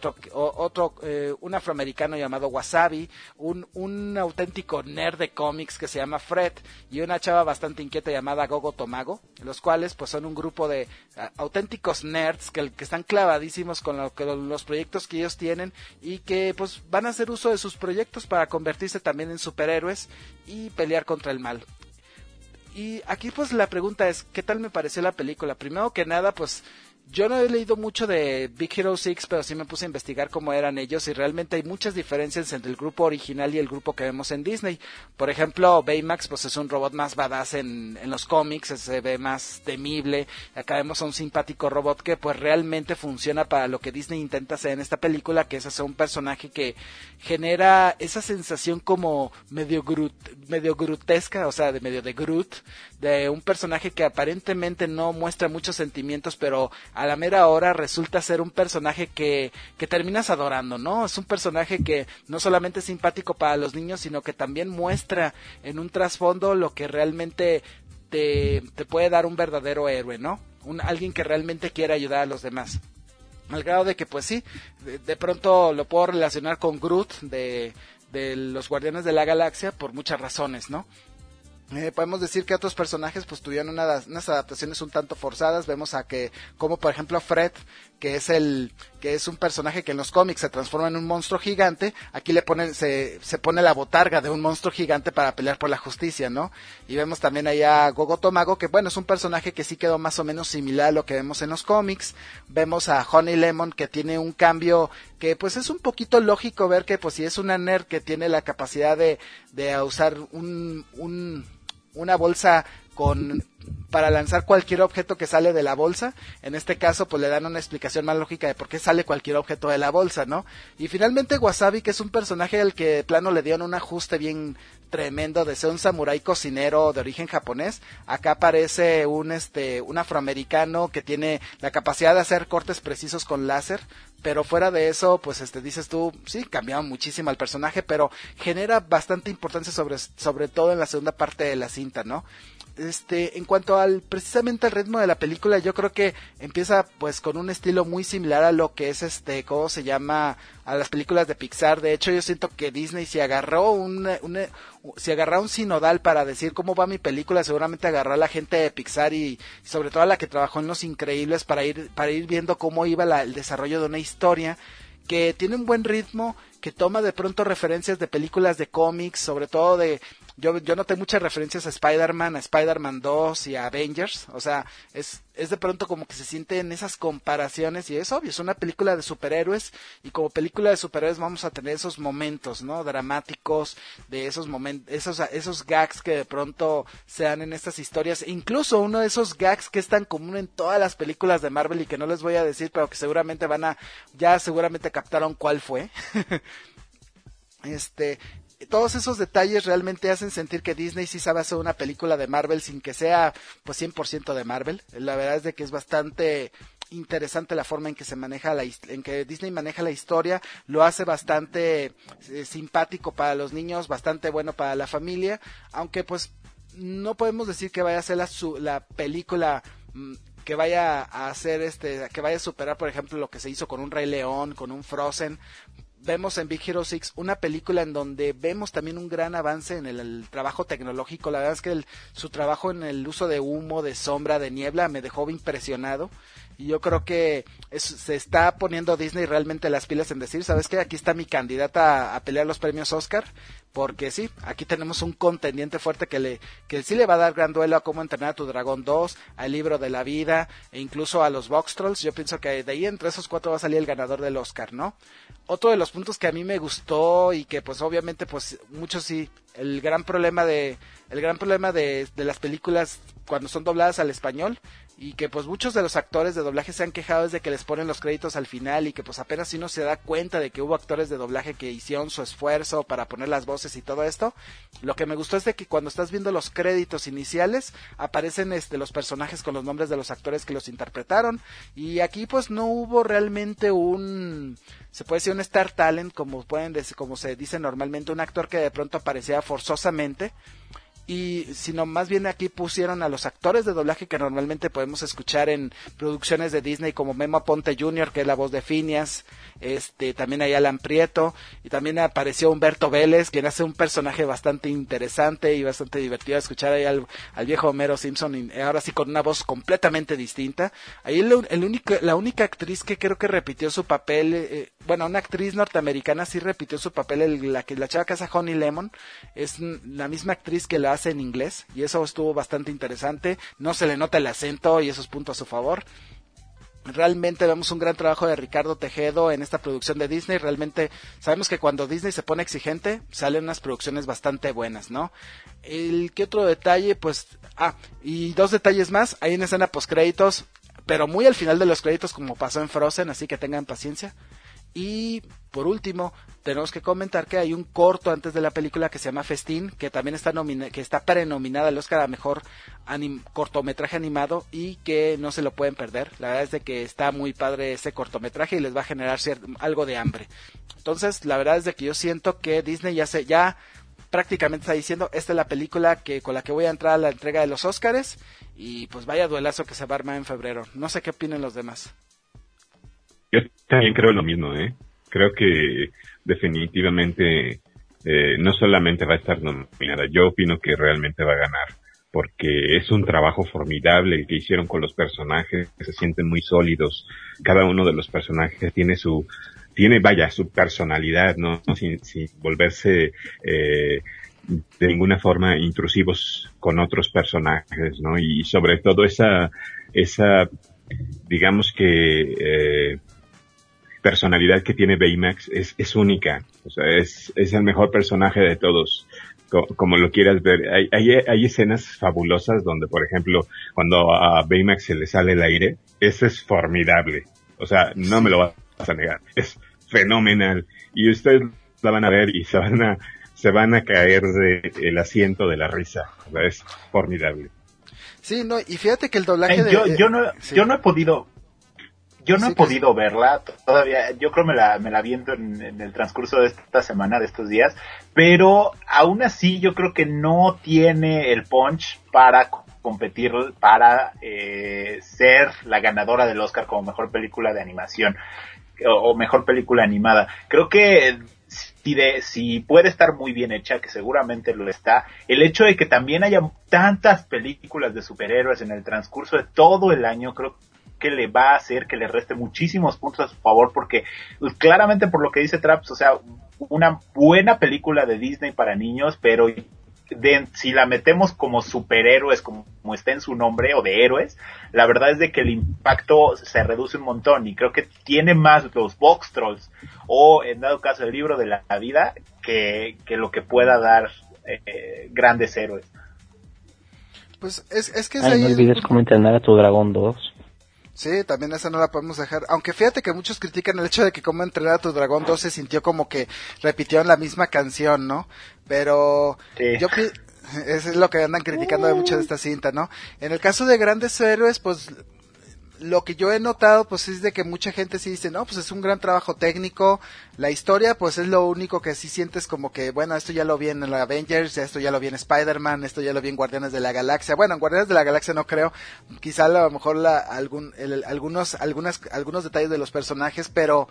un afroamericano llamado Wasabi, un auténtico nerd de cómics que se llama Fred, y una chava bastante inquieta llamada Gogo Tomago, los cuales pues son un grupo de auténticos nerds que están clavadísimos con los proyectos que ellos tienen y que pues van a hacer uso de sus proyectos para convertirse también en superhéroes y pelear contra el mal. Y aquí pues la pregunta es, ¿qué tal me pareció la película? Primero que nada, pues yo no he leído mucho de Big Hero 6, pero sí me puse a investigar cómo eran ellos y realmente hay muchas diferencias entre el grupo original y el grupo que vemos en Disney. Por ejemplo, Baymax pues es un robot más badass en los cómics, se ve más temible. Acá vemos a un simpático robot que pues realmente funciona para lo que Disney intenta hacer en esta película, que es hacer un personaje que genera esa sensación como medio grotesca, o sea, medio de Groot, de un personaje que aparentemente no muestra muchos sentimientos, pero a la mera hora resulta ser un personaje que terminas adorando, ¿no? Es un personaje que no solamente es simpático para los niños, sino que también muestra en un trasfondo lo que realmente te puede dar un verdadero héroe, ¿no? Alguien que realmente quiere ayudar a los demás. Al grado de que, pues sí, de pronto lo puedo relacionar con Groot de los Guardianes de la Galaxia por muchas razones, ¿no? Podemos decir que otros personajes pues tuvieron unas adaptaciones un tanto forzadas. Vemos como por ejemplo Fred, que es un personaje que en los cómics se transforma en un monstruo gigante. Aquí se pone la botarga de un monstruo gigante para pelear por la justicia, ¿no? Y vemos también ahí a Gogo Tomago, que bueno, es un personaje que sí quedó más o menos similar a lo que vemos en los cómics. Vemos a Honey Lemon, que tiene un cambio que pues es un poquito lógico ver que pues si es una nerd que tiene la capacidad de usar una bolsa para lanzar cualquier objeto que sale de la bolsa. En este caso, pues le dan una explicación más lógica de por qué sale cualquier objeto de la bolsa, ¿no? Y finalmente Wasabi, que es un personaje al que de plano le dieron un ajuste bien tremendo de ser un samurái cocinero de origen japonés. Acá aparece un afroamericano que tiene la capacidad de hacer cortes precisos con láser. Pero fuera de eso, pues dices tú, sí, cambiaron muchísimo al personaje, pero genera bastante importancia sobre todo en la segunda parte de la cinta, ¿no? En cuanto precisamente al ritmo de la película, yo creo que empieza pues con un estilo muy similar a lo que es ¿cómo se llama? A las películas de Pixar. De hecho, yo siento que Disney si agarró un sinodal para decir cómo va mi película, seguramente agarró a la gente de Pixar y sobre todo a la que trabajó en Los Increíbles para ir viendo cómo iba el desarrollo de una historia que tiene un buen ritmo, que toma de pronto referencias de películas de cómics, sobre todo yo noté muchas referencias a Spider-Man 2 y a Avengers. O sea, es de pronto como que se sienten esas comparaciones y es obvio, es una película de superhéroes y como película de superhéroes vamos a tener esos momentos, ¿no? Dramáticos, de esos momentos, esos gags que de pronto se dan en estas historias. Incluso uno de esos gags que es tan común en todas las películas de Marvel y que no les voy a decir, pero que seguramente seguramente captaron cuál fue. Todos esos detalles realmente hacen sentir que Disney sí sabe hacer una película de Marvel sin que sea pues 100% de Marvel. La verdad es de que es bastante interesante la forma en que en que Disney maneja la historia, lo hace bastante simpático para los niños, bastante bueno para la familia, aunque pues no podemos decir que vaya a ser la película que vaya a hacer que vaya a superar por ejemplo lo que se hizo con un Rey León, con un Frozen. Vemos en Big Hero 6 una película en donde vemos también un gran avance en el trabajo tecnológico. La verdad es que su trabajo en el uso de humo, de sombra, de niebla me dejó impresionado. Y yo creo que se está poniendo Disney realmente las pilas en decir, ¿sabes qué? Aquí está mi candidata a pelear los premios Oscar. Porque sí, aquí tenemos un contendiente fuerte que sí le va a dar gran duelo a Cómo entrenar a tu dragón 2, al Libro de la Vida e incluso a los Box Trolls. Yo pienso que de ahí entre esos 4 va a salir el ganador del Oscar, ¿no? Otro de los puntos que a mí me gustó y que pues obviamente pues muchos sí, el gran problema de las películas cuando son dobladas al español y que pues muchos de los actores de doblaje se han quejado es de que les ponen los créditos al final y que pues apenas si uno se da cuenta de que hubo actores de doblaje que hicieron su esfuerzo para poner las voces y todo esto. Lo que me gustó es de que cuando estás viendo los créditos iniciales aparecen los personajes con los nombres de los actores que los interpretaron y aquí pues no hubo realmente se puede decir un star talent como se dice normalmente, un actor que de pronto aparecía forzosamente. Y sino más bien aquí pusieron a los actores de doblaje que normalmente podemos escuchar en producciones de Disney como Memo Aponte Jr., que es la voz de Phineas, también hay Alan Prieto y también apareció Humberto Vélez, quien hace un personaje bastante interesante y bastante divertido de escuchar ahí al viejo Homero Simpson, y ahora sí con una voz completamente distinta. Ahí la única actriz que creo que repitió su papel, una actriz norteamericana sí repitió su papel, la chava que hace Honey Lemon, es la misma actriz que la hace en inglés y eso estuvo bastante interesante, no se le nota el acento y esos puntos a su favor. Realmente vemos un gran trabajo de Ricardo Tejedo en esta producción de Disney. Realmente sabemos que cuando Disney se pone exigente salen unas producciones bastante buenas, ¿no? ¿Qué otro detalle? Pues y 2 detalles más, hay una escena postcréditos, pero muy al final de los créditos como pasó en Frozen, así que tengan paciencia. Y por último, tenemos que comentar que hay un corto antes de la película que se llama Festín, que también está prenominada al Oscar a mejor cortometraje animado y que no se lo pueden perder. La verdad es de que está muy padre ese cortometraje y les va a generar algo de hambre. Entonces, la verdad es de que yo siento que Disney ya prácticamente está diciendo, esta es la película con la que voy a entrar a la entrega de los Oscars y pues vaya duelazo que se va a armar en febrero. No sé qué opinan los demás. Yo también creo lo mismo, Creo que definitivamente no solamente va a estar nominada, yo opino que realmente va a ganar, porque es un trabajo formidable el que hicieron con los personajes, que se sienten muy sólidos, cada uno de los personajes tiene su personalidad, ¿no? Sin volverse de ninguna forma intrusivos con otros personajes, ¿no? Y sobre todo esa digamos que personalidad que tiene Baymax es única. O sea, es el mejor personaje de todos, como lo quieras ver. Hay escenas fabulosas donde, por ejemplo, cuando a Baymax se le sale el aire, eso es formidable. O sea, no me lo vas a negar. Es fenomenal. Y ustedes la van a ver y se van a caer del asiento de la risa. O sea, es formidable. Sí, no, y fíjate que el doblaje yo no he podido verla todavía. Yo creo me la viendo en el transcurso de esta semana, de estos días, pero aún así yo creo que no tiene el punch para competir, para ser la ganadora del Oscar como mejor película de animación o mejor película animada. Creo que si puede estar muy bien hecha, que seguramente lo está, el hecho de que también haya tantas películas de superhéroes en el transcurso de todo el año, creo que le va a hacer que le reste muchísimos puntos a su favor, porque pues, claramente por lo que dice Traps, o sea, una buena película de Disney para niños, pero si la metemos como superhéroes, como está en su nombre, o de héroes, la verdad es de que el impacto se reduce un montón, y creo que tiene más los Box Trolls, o en dado caso el libro de la vida, que lo que pueda dar grandes héroes. Pues es que no olvides cómo entrenar a tu dragón 2. Sí, también esa no la podemos dejar. Aunque fíjate que muchos critican el hecho de que Cómo entrenar a tu dragón 2 se sintió como que repitieron la misma canción, ¿no? Pero sí. Eso es lo que andan criticando de mucho de esta cinta, ¿no? En el caso de Grandes Héroes, pues lo que yo he notado pues es de que mucha gente sí dice, no, pues es un gran trabajo técnico, la historia pues es lo único que sí sientes como que, bueno, esto ya lo vi en la Avengers, esto ya lo vi en Spider-Man, esto ya lo vi en Guardianes de la Galaxia. Bueno, en Guardianes de la Galaxia no creo, quizá a lo mejor algunos detalles de los personajes, pero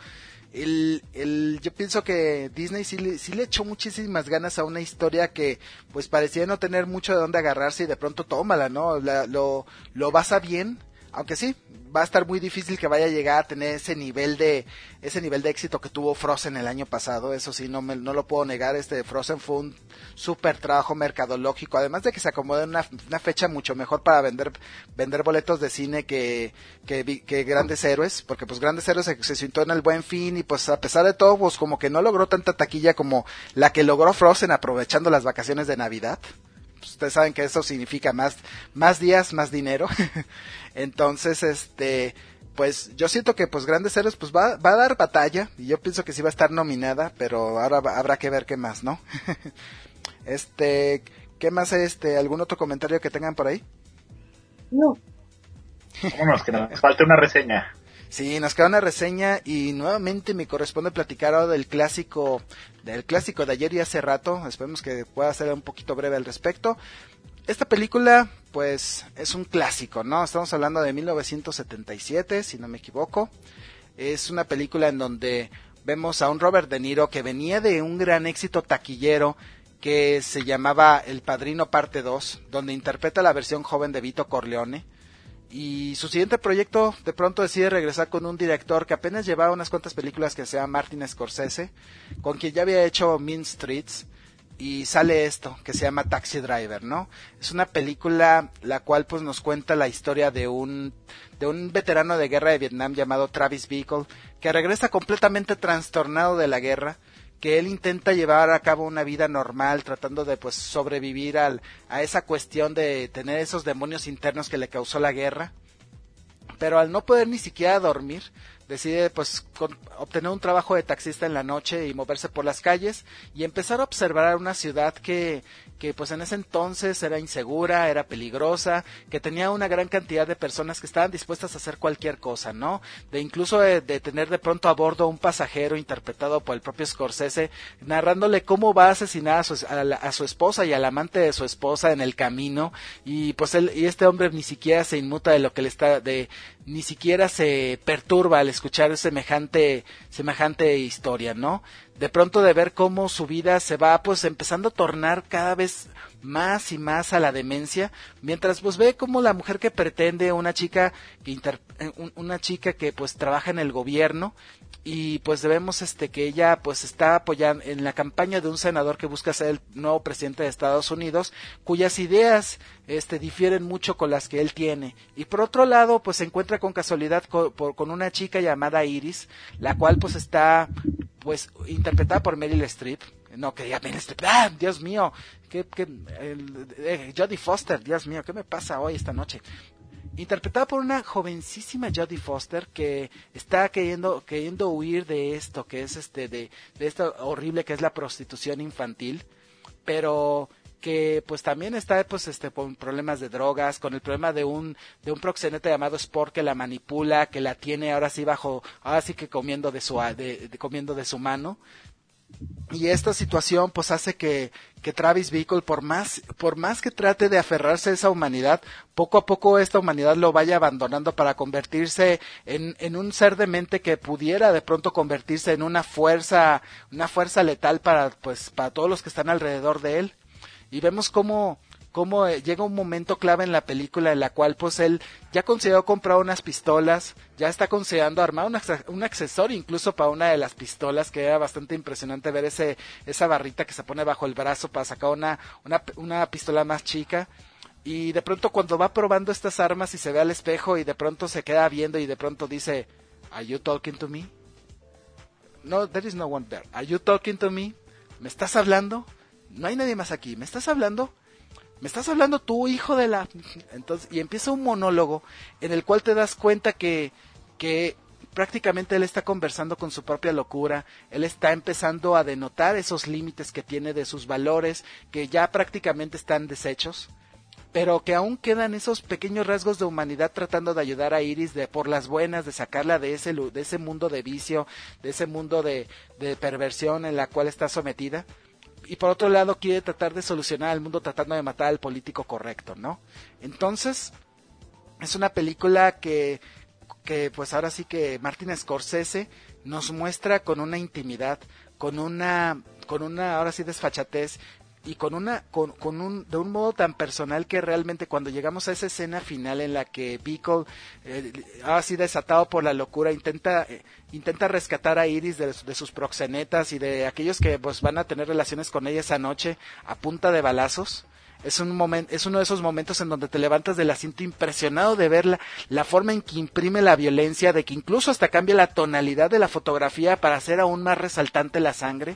yo pienso que Disney sí le echó muchísimas ganas a una historia que pues parecía no tener mucho de dónde agarrarse, y de pronto tómala, ¿no? Lo basa bien. Aunque sí, va a estar muy difícil que vaya a llegar a tener ese nivel de éxito que tuvo Frozen el año pasado. Eso sí, no lo puedo negar. Frozen fue un súper trabajo mercadológico, además de que se acomodó en una fecha mucho mejor para vender boletos de cine que Grandes Héroes, porque pues Grandes Héroes se situó en el Buen Fin, y pues a pesar de todo, pues como que no logró tanta taquilla como la que logró Frozen aprovechando las vacaciones de Navidad. Ustedes saben que eso significa más días, más dinero. Entonces, pues yo siento que pues Grandes Héroes pues va a dar batalla, y yo pienso que sí va a estar nominada, pero ahora habrá que ver qué más, ¿no? ¿Qué más algún otro comentario que tengan por ahí? No. Vámonos, que nos falta una reseña. Sí, nos queda una reseña, y nuevamente me corresponde platicar ahora del clásico de ayer y hace rato. Esperemos que pueda ser un poquito breve al respecto. Esta película, pues, es un clásico, ¿no? Estamos hablando de 1977, si no me equivoco. Es una película en donde vemos a un Robert De Niro que venía de un gran éxito taquillero que se llamaba El Padrino Parte 2, donde interpreta la versión joven de Vito Corleone. Y su siguiente proyecto de pronto decide regresar con un director que apenas llevaba unas cuantas películas, que se llama Martin Scorsese, con quien ya había hecho Mean Streets, y sale esto que se llama Taxi Driver, ¿no? Es una película la cual pues nos cuenta la historia de un veterano de guerra de Vietnam llamado Travis Bickle, que regresa completamente trastornado de la guerra, que él intenta llevar a cabo una vida normal, tratando de pues sobrevivir a esa cuestión de tener esos demonios internos que le causó la guerra, pero al no poder ni siquiera dormir, decide pues obtener un trabajo de taxista en la noche y moverse por las calles y empezar a observar una ciudad que pues en ese entonces era insegura, era peligrosa, que tenía una gran cantidad de personas que estaban dispuestas a hacer cualquier cosa, ¿no? Incluso de tener de pronto a bordo un pasajero interpretado por el propio Scorsese, narrándole cómo va a asesinar a su esposa y al amante de su esposa en el camino, y pues este hombre ni siquiera se inmuta de lo que le está, ni siquiera se perturba al escuchar semejante historia, ¿no? de pronto de ver cómo su vida se va pues empezando a tornar cada vez más y más a la demencia, mientras pues ve como la mujer que pretende, una chica que pues trabaja en el gobierno, y pues vemos que ella pues está apoyando en la campaña de un senador que busca ser el nuevo presidente de Estados Unidos, cuyas ideas difieren mucho con las que él tiene. Y por otro lado pues se encuentra con casualidad con una chica llamada Iris, la cual pues está pues interpretada por Meryl Streep. No, que ya Meryl Streep, ¡ah, Dios mío! Jodie Foster, Dios mío, ¿qué me pasa hoy esta noche? Interpretada por una jovencísima Jodie Foster que está queriendo huir de esto, que es de esto horrible que es la prostitución infantil, pero que pues también está pues con problemas de drogas, con el problema de un proxeneta llamado Sport que la manipula, que la tiene ahora sí que comiendo de su mano. Y esta situación pues hace que Travis Bickle, por más que trate de aferrarse a esa humanidad, poco a poco esta humanidad lo vaya abandonando para convertirse en un ser de mente que pudiera de pronto convertirse en una fuerza letal para todos los que están alrededor de él. Y vemos cómo llega un momento clave en la película en la cual pues él ya consideró comprar unas pistolas, ya está considerando armar un accesorio incluso para una de las pistolas, que era bastante impresionante ver esa barrita que se pone bajo el brazo para sacar una pistola más chica. Y de pronto cuando va probando estas armas y se ve al espejo y de pronto se queda viendo y de pronto dice, ¿Are you talking to me? No, there is no one there. ¿Are you talking to me? ¿Me estás hablando? No hay nadie más aquí. ¿Me estás hablando? ¿Me estás hablando tú, hijo de la...? Entonces, y empieza un monólogo en el cual te das cuenta que prácticamente él está conversando con su propia locura, él está empezando a denotar esos límites que tiene de sus valores, que ya prácticamente están deshechos, pero que aún quedan esos pequeños rasgos de humanidad tratando de ayudar a Iris por las buenas, de sacarla de ese mundo de vicio, de ese mundo de perversión en la cual está sometida. Y por otro lado quiere tratar de solucionar el mundo tratando de matar al político correcto, ¿no? Entonces, es una película que pues ahora sí que Martin Scorsese nos muestra con una intimidad, con una ahora sí desfachatez, y de un modo tan personal que realmente cuando llegamos a esa escena final en la que Bickle, así desatado por la locura, intenta rescatar a Iris de sus proxenetas y de aquellos que pues van a tener relaciones con ella esa noche a punta de balazos. Es uno de esos momentos en donde te levantas del asiento impresionado de ver la forma en que imprime la violencia, de que incluso hasta cambia la tonalidad de la fotografía para hacer aún más resaltante la sangre.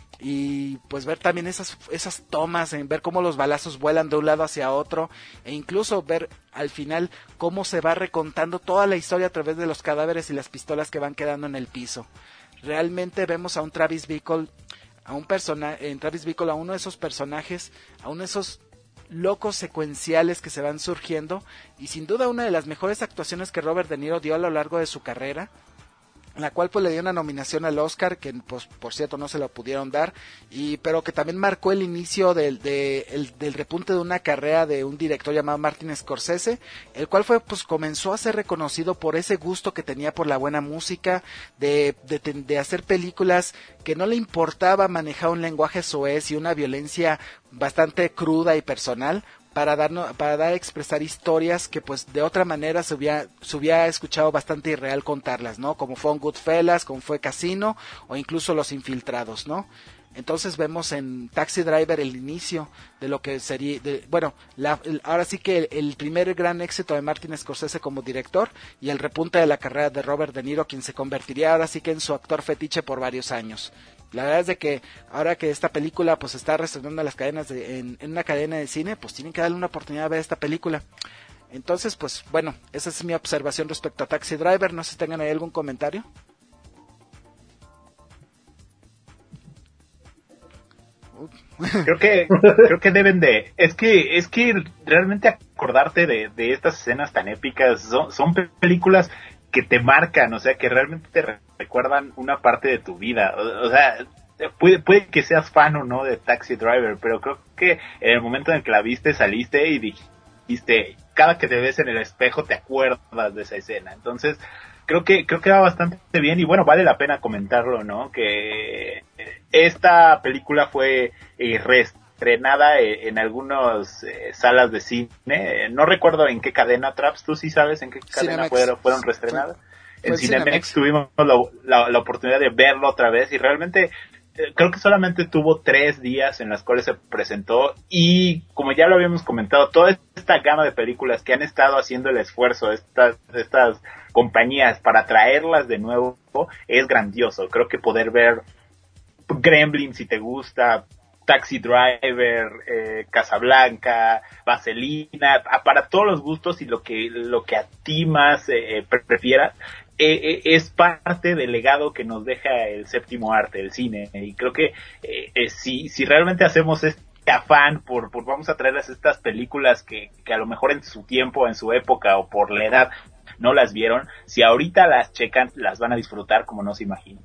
Y pues ver también esas tomas, en ver cómo los balazos vuelan de un lado hacia otro, e incluso ver al final cómo se va recontando toda la historia a través de los cadáveres y las pistolas que van quedando en el piso. Realmente vemos a un Travis Bickle, a uno de esos personajes, a uno de esos locos secuenciales que se van surgiendo, y sin duda una de las mejores actuaciones que Robert De Niro dio a lo largo de su carrera, en la cual pues le dio una nominación al Oscar, que pues por cierto no se lo pudieron dar, pero que también marcó el inicio del repunte de una carrera de un director llamado Martin Scorsese, el cual comenzó a ser reconocido por ese gusto que tenía por la buena música, de hacer películas que no le importaba manejar un lenguaje soez y una violencia bastante cruda y personal, para dar a expresar historias que pues de otra manera se hubiera escuchado bastante irreal contarlas, ¿no? Como fue en Goodfellas, como fue Casino, o incluso Los Infiltrados, ¿no? Entonces vemos en Taxi Driver el inicio de lo que sería, ahora sí que el primer gran éxito de Martin Scorsese como director, y el repunte de la carrera de Robert De Niro, quien se convertiría ahora sí que en su actor fetiche por varios años. La verdad es de que ahora que esta película pues está reestrenando las cadenas en una cadena de cine, pues tienen que darle una oportunidad de ver esta película. Entonces, pues bueno, esa es mi observación respecto a Taxi Driver. No sé si tengan ahí algún comentario. Creo que deben de, es que realmente acordarte de estas escenas tan épicas son películas que te marcan, o sea, que realmente te recuerdan una parte de tu vida. O sea, puede que seas fan o no de Taxi Driver, pero creo que en el momento en que la viste, saliste y dijiste, cada que te ves en el espejo te acuerdas de esa escena. Entonces, creo que va bastante bien y bueno, vale la pena comentarlo, ¿no? Que esta película fue reestrenada en algunas salas de cine. No recuerdo en qué cadena, Traps, ¿tú sí sabes en qué cadena fueron reestrenadas? En Cinemex tuvimos la oportunidad de verlo otra vez y realmente creo que solamente tuvo 3 días en las cuales se presentó y como ya lo habíamos comentado, toda esta gama de películas que han estado haciendo el esfuerzo estas compañías para traerlas de nuevo es grandioso. Creo que poder ver Gremlins si te gusta, Taxi Driver, Casablanca, Vaselina, para todos los gustos y lo que a ti más prefieras, es parte del legado que nos deja el séptimo arte, el cine, y creo que si realmente hacemos este afán por vamos a traerles estas películas que a lo mejor en su tiempo, en su época o por la edad no las vieron, si ahorita las checan, las van a disfrutar como no se imaginan.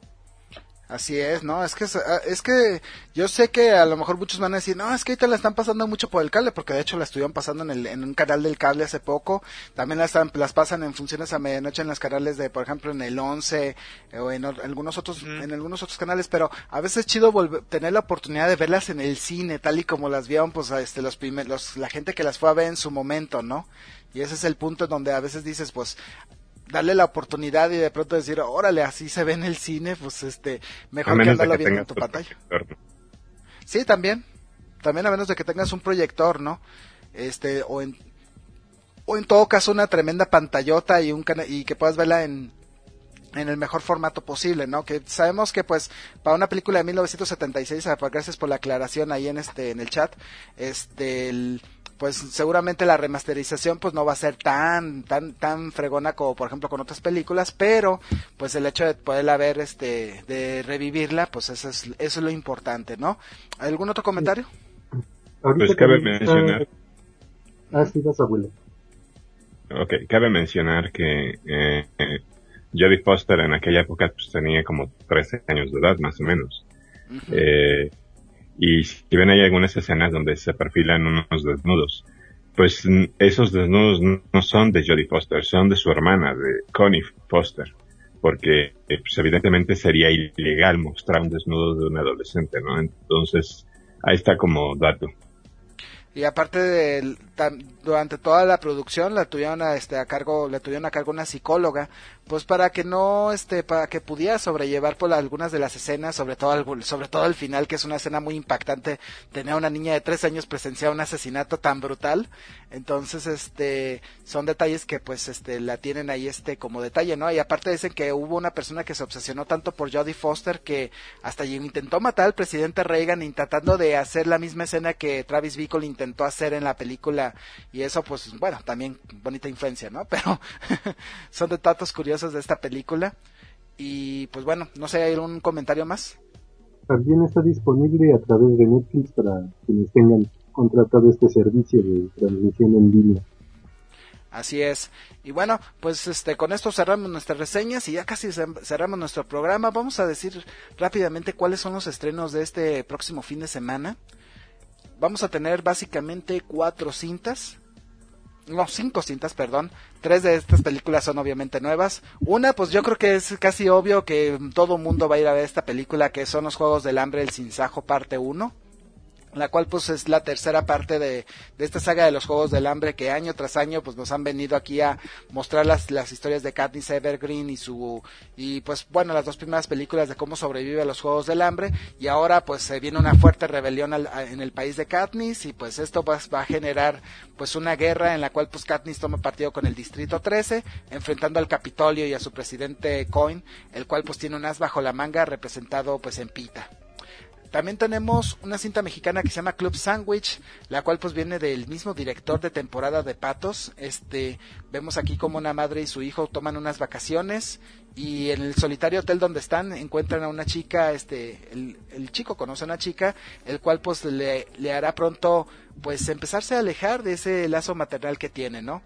Así es, ¿no? Es que yo sé que a lo mejor muchos van a decir, no, es que ahorita la están pasando mucho por el cable, porque de hecho la estuvieron pasando en un canal del cable hace poco, también las pasan en funciones a medianoche en los canales de, por ejemplo, en el 11 o en algunos otros canales, pero a veces es chido tener la oportunidad de verlas en el cine, tal y como las vieron, pues, la gente que las fue a ver en su momento, ¿no? Y ese es el punto donde a veces dices, pues, darle la oportunidad y de pronto decir, órale, así se ve en el cine, pues mejor que andarlo viendo en tu pantalla. Sí, también a menos de que tengas un proyector, ¿no? O en todo caso una tremenda pantallota y que puedas verla en el mejor formato posible, ¿no? Que sabemos que pues para una película de 1976, gracias por la aclaración ahí en el chat, pues seguramente la remasterización pues no va a ser tan fregona como por ejemplo con otras películas, pero pues el hecho de poderla ver, de revivirla, pues eso es lo importante, ¿no? ¿Algún otro comentario? Pues cabe mencionar. Sí, vas, abuelo. Okay, cabe mencionar que Jodie Foster en aquella época pues tenía como 13 años de edad, más o menos. Uh-huh. Y si ven hay algunas escenas donde se perfilan unos desnudos, pues esos desnudos no son de Jodie Foster, son de su hermana, de Connie Foster, porque pues evidentemente sería ilegal mostrar un desnudo de un adolescente, ¿no? Entonces, ahí está como dato. Y aparte durante toda la producción la tuvieron a cargo una psicóloga, pues para que pudiera sobrellevar por algunas de las escenas, sobre todo el final, que es una escena muy impactante, tener a una niña de 3 años presenciar un asesinato tan brutal. Entonces son detalles que pues la tienen ahí como detalle, ¿no? Y aparte dicen que hubo una persona que se obsesionó tanto por Jodie Foster que hasta intentó matar al presidente Reagan intentando de hacer la misma escena que Travis Bickle intentó hacer en la película, y eso pues bueno, también bonita influencia, ¿no? Pero son datos curiosos de esta película. Y pues bueno, no sé, ¿hay algún comentario más? También está disponible a través de Netflix para quienes tengan contratado este servicio de transmisión en línea. Así es. Y bueno, pues con esto cerramos nuestras reseñas y ya casi cerramos nuestro programa. Vamos a decir rápidamente cuáles son los estrenos de este próximo fin de semana. Vamos a tener básicamente 5 cintas, perdón. 3 de estas películas son obviamente nuevas. Una, pues yo creo que es casi obvio que todo mundo va a ir a ver esta película, que son Los Juegos del Hambre, el Sinsajo parte 1. La cual pues es la tercera parte de esta saga de Los Juegos del Hambre, que año tras año pues nos han venido aquí a mostrar las historias de Katniss Evergreen y pues bueno, las 2 primeras películas de cómo sobrevive a los Juegos del Hambre, y ahora pues se viene una fuerte rebelión en el país de Katniss, y pues esto va a generar pues una guerra en la cual pues Katniss toma partido con el Distrito 13, enfrentando al Capitolio y a su presidente Coin, el cual pues tiene un as bajo la manga representado pues en Pita. También tenemos una cinta mexicana que se llama Club Sandwich, la cual pues viene del mismo director de Temporada de Patos. Vemos aquí como una madre y su hijo toman unas vacaciones y en el solitario hotel donde están encuentran a una chica, el chico conoce a una chica, el cual pues le hará pronto pues empezarse a alejar de ese lazo maternal que tiene, ¿no?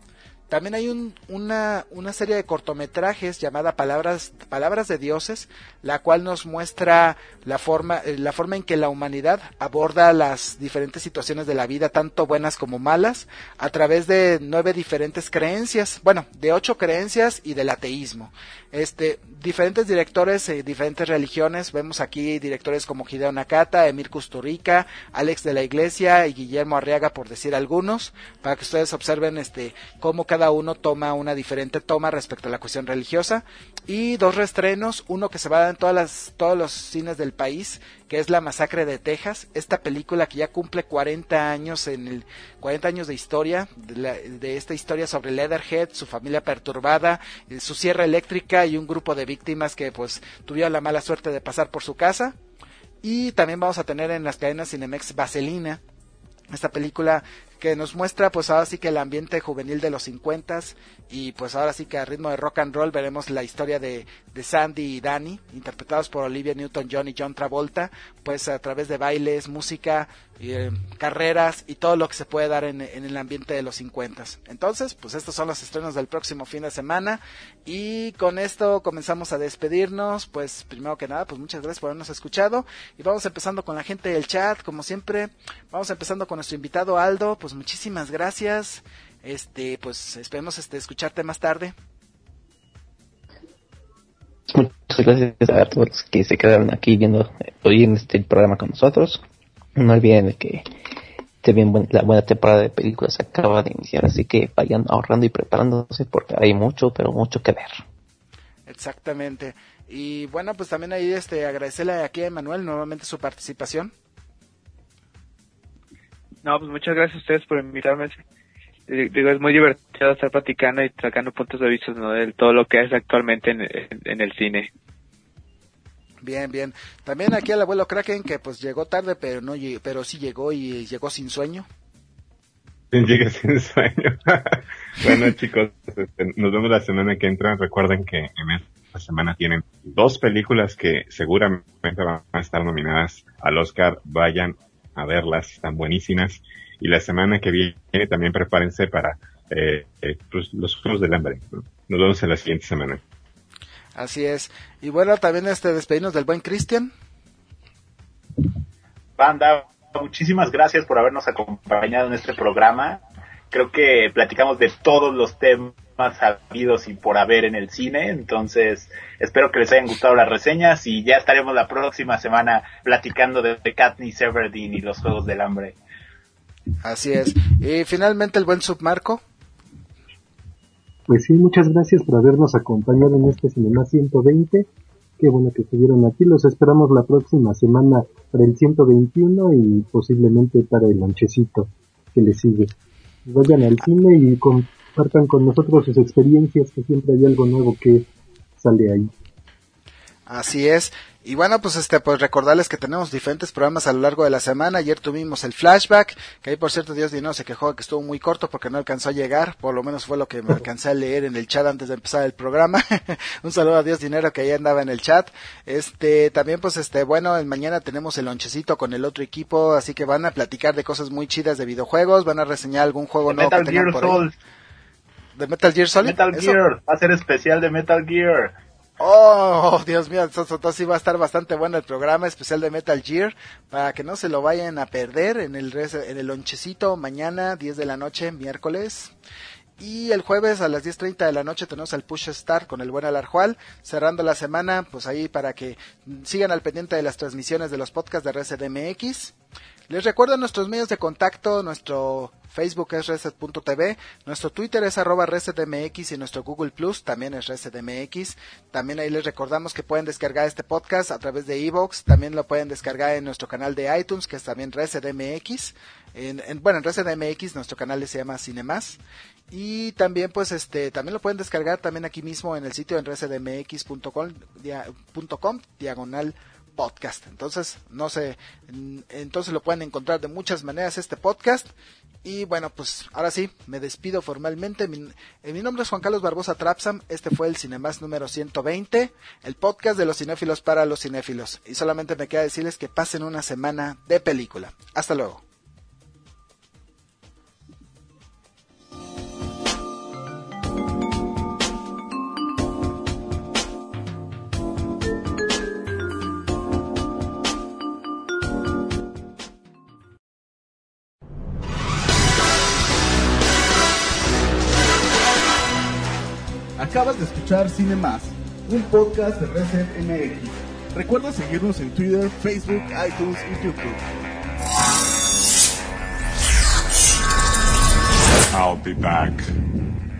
También hay una serie de cortometrajes llamada Palabras de Dioses, la cual nos muestra la forma en que la humanidad aborda las diferentes situaciones de la vida, tanto buenas como malas, a través de 9 diferentes creencias, de 8 creencias y del ateísmo. Diferentes directores, diferentes religiones, vemos aquí directores como Hideo Nakata, Emir Kusturica, Alex de la Iglesia y Guillermo Arriaga, por decir algunos, para que ustedes observen cómo cada uno toma una diferente toma respecto a la cuestión religiosa. Y 2 reestrenos, uno que se va a dar en todos los cines del país, que es La Masacre de Texas, esta película que ya cumple 40 años de historia, de esta historia sobre Leatherhead, su familia perturbada, su sierra eléctrica y un grupo de víctimas que pues tuvieron la mala suerte de pasar por su casa. Y también vamos a tener en las cadenas Cinemex Vaselina, esta película que nos muestra pues ahora sí que el ambiente juvenil de los 50s, y pues ahora sí que a ritmo de rock and roll veremos la historia de Sandy y Danny, interpretados por Olivia Newton-John y John Travolta, pues a través de bailes, música, carreras y todo lo que se puede dar en el ambiente de los 50s. Entonces, pues estos son los estrenos del próximo fin de semana, y con esto comenzamos a despedirnos. Pues primero que nada, pues muchas gracias por habernos escuchado, y vamos empezando con la gente del chat, como siempre. Vamos empezando con nuestro invitado Aldo. Pues muchísimas gracias, pues esperemos escucharte más tarde. Muchas gracias a todos los que se quedaron aquí viendo hoy en el programa con nosotros. No olviden de que la buena temporada de películas acaba de iniciar, así que vayan ahorrando y preparándose porque hay mucho, pero mucho que ver. Exactamente. Y bueno, pues también ahí agradecerle aquí a Emanuel nuevamente su participación. No, pues muchas gracias a ustedes por invitarme. Digo, es muy divertido estar platicando y sacando puntos de vista, ¿no?, de todo lo que es actualmente en el cine. Bien, bien. También aquí al abuelo Kraken, que pues llegó tarde, pero sí llegó, y llegó sin sueño. Llega sin sueño. Bueno, chicos, nos vemos la semana que entra. Recuerden que en esta semana tienen 2 películas que seguramente van a estar nominadas al Oscar. Vayan a verlas, están buenísimas. Y la semana que viene también prepárense para pues, los Juegos del Hambre, ¿no? Nos vemos en la siguiente semana. Así es. Y bueno, también despedirnos del buen Cristian. Banda, muchísimas gracias por habernos acompañado en este programa. Creo que platicamos de todos los temas habidos y por haber en el cine, entonces espero que les hayan gustado las reseñas, y ya estaremos la próxima semana platicando de Katniss Everdeen y los Juegos del Hambre. Así es. Y finalmente el buen Submarco. Pues sí, muchas gracias por habernos acompañado en este Cinema 120. Qué bueno que estuvieron aquí. Los esperamos la próxima semana para el 121 y posiblemente para el lonchecito que le sigue. Vayan al cine y compartan con nosotros sus experiencias, que siempre hay algo nuevo que sale ahí. Así es. Y bueno, pues pues recordarles que tenemos diferentes programas a lo largo de la semana. Ayer tuvimos el Flashback, que ahí por cierto Dios Dinero se quejó que estuvo muy corto porque no alcanzó a llegar, por lo menos fue lo que me alcancé a leer en el chat antes de empezar el programa. Un saludo a Dios Dinero, que ahí andaba en el chat. También pues bueno, mañana tenemos el lonchecito con el otro equipo, así que van a platicar de cosas muy chidas de videojuegos, van a reseñar algún juego nuevo que tengan por ahí. ¿De Metal Gear Solid? Metal Gear, va a ser especial de Metal Gear. Oh, Dios mío, entonces sí va a estar bastante bueno el programa especial de Metal Gear, para que no se lo vayan a perder en el lonchecito mañana, 10 de la noche, miércoles. Y el jueves a las 10:30 de la noche tenemos el Push Start con el buen Alarjual, cerrando la semana, pues ahí para que sigan al pendiente de las transmisiones de los podcasts de ResetMX. Les recuerdo nuestros medios de contacto. Nuestro Facebook es reset.tv, nuestro Twitter es @resetmx y nuestro Google Plus también es resetmx. También ahí les recordamos que pueden descargar este podcast a través de iVoox, también lo pueden descargar en nuestro canal de iTunes, que es también resetmx. En resetmx nuestro canal se llama Cinemás. Y también pues también lo pueden descargar también aquí mismo en el sitio en resetmx.com /podcast. Entonces entonces lo pueden encontrar de muchas maneras este podcast. Y bueno, pues ahora sí, me despido formalmente. Mi nombre es Juan Carlos Barbosa Trapsam. Este fue el Cinemás número 120, el podcast de los cinéfilos para los cinéfilos. Y solamente me queda decirles que pasen una semana de película. Hasta luego. Acabas de escuchar Cine Más, un podcast de Reset MX. Recuerda seguirnos en Twitter, Facebook, iTunes y YouTube. I'll be back.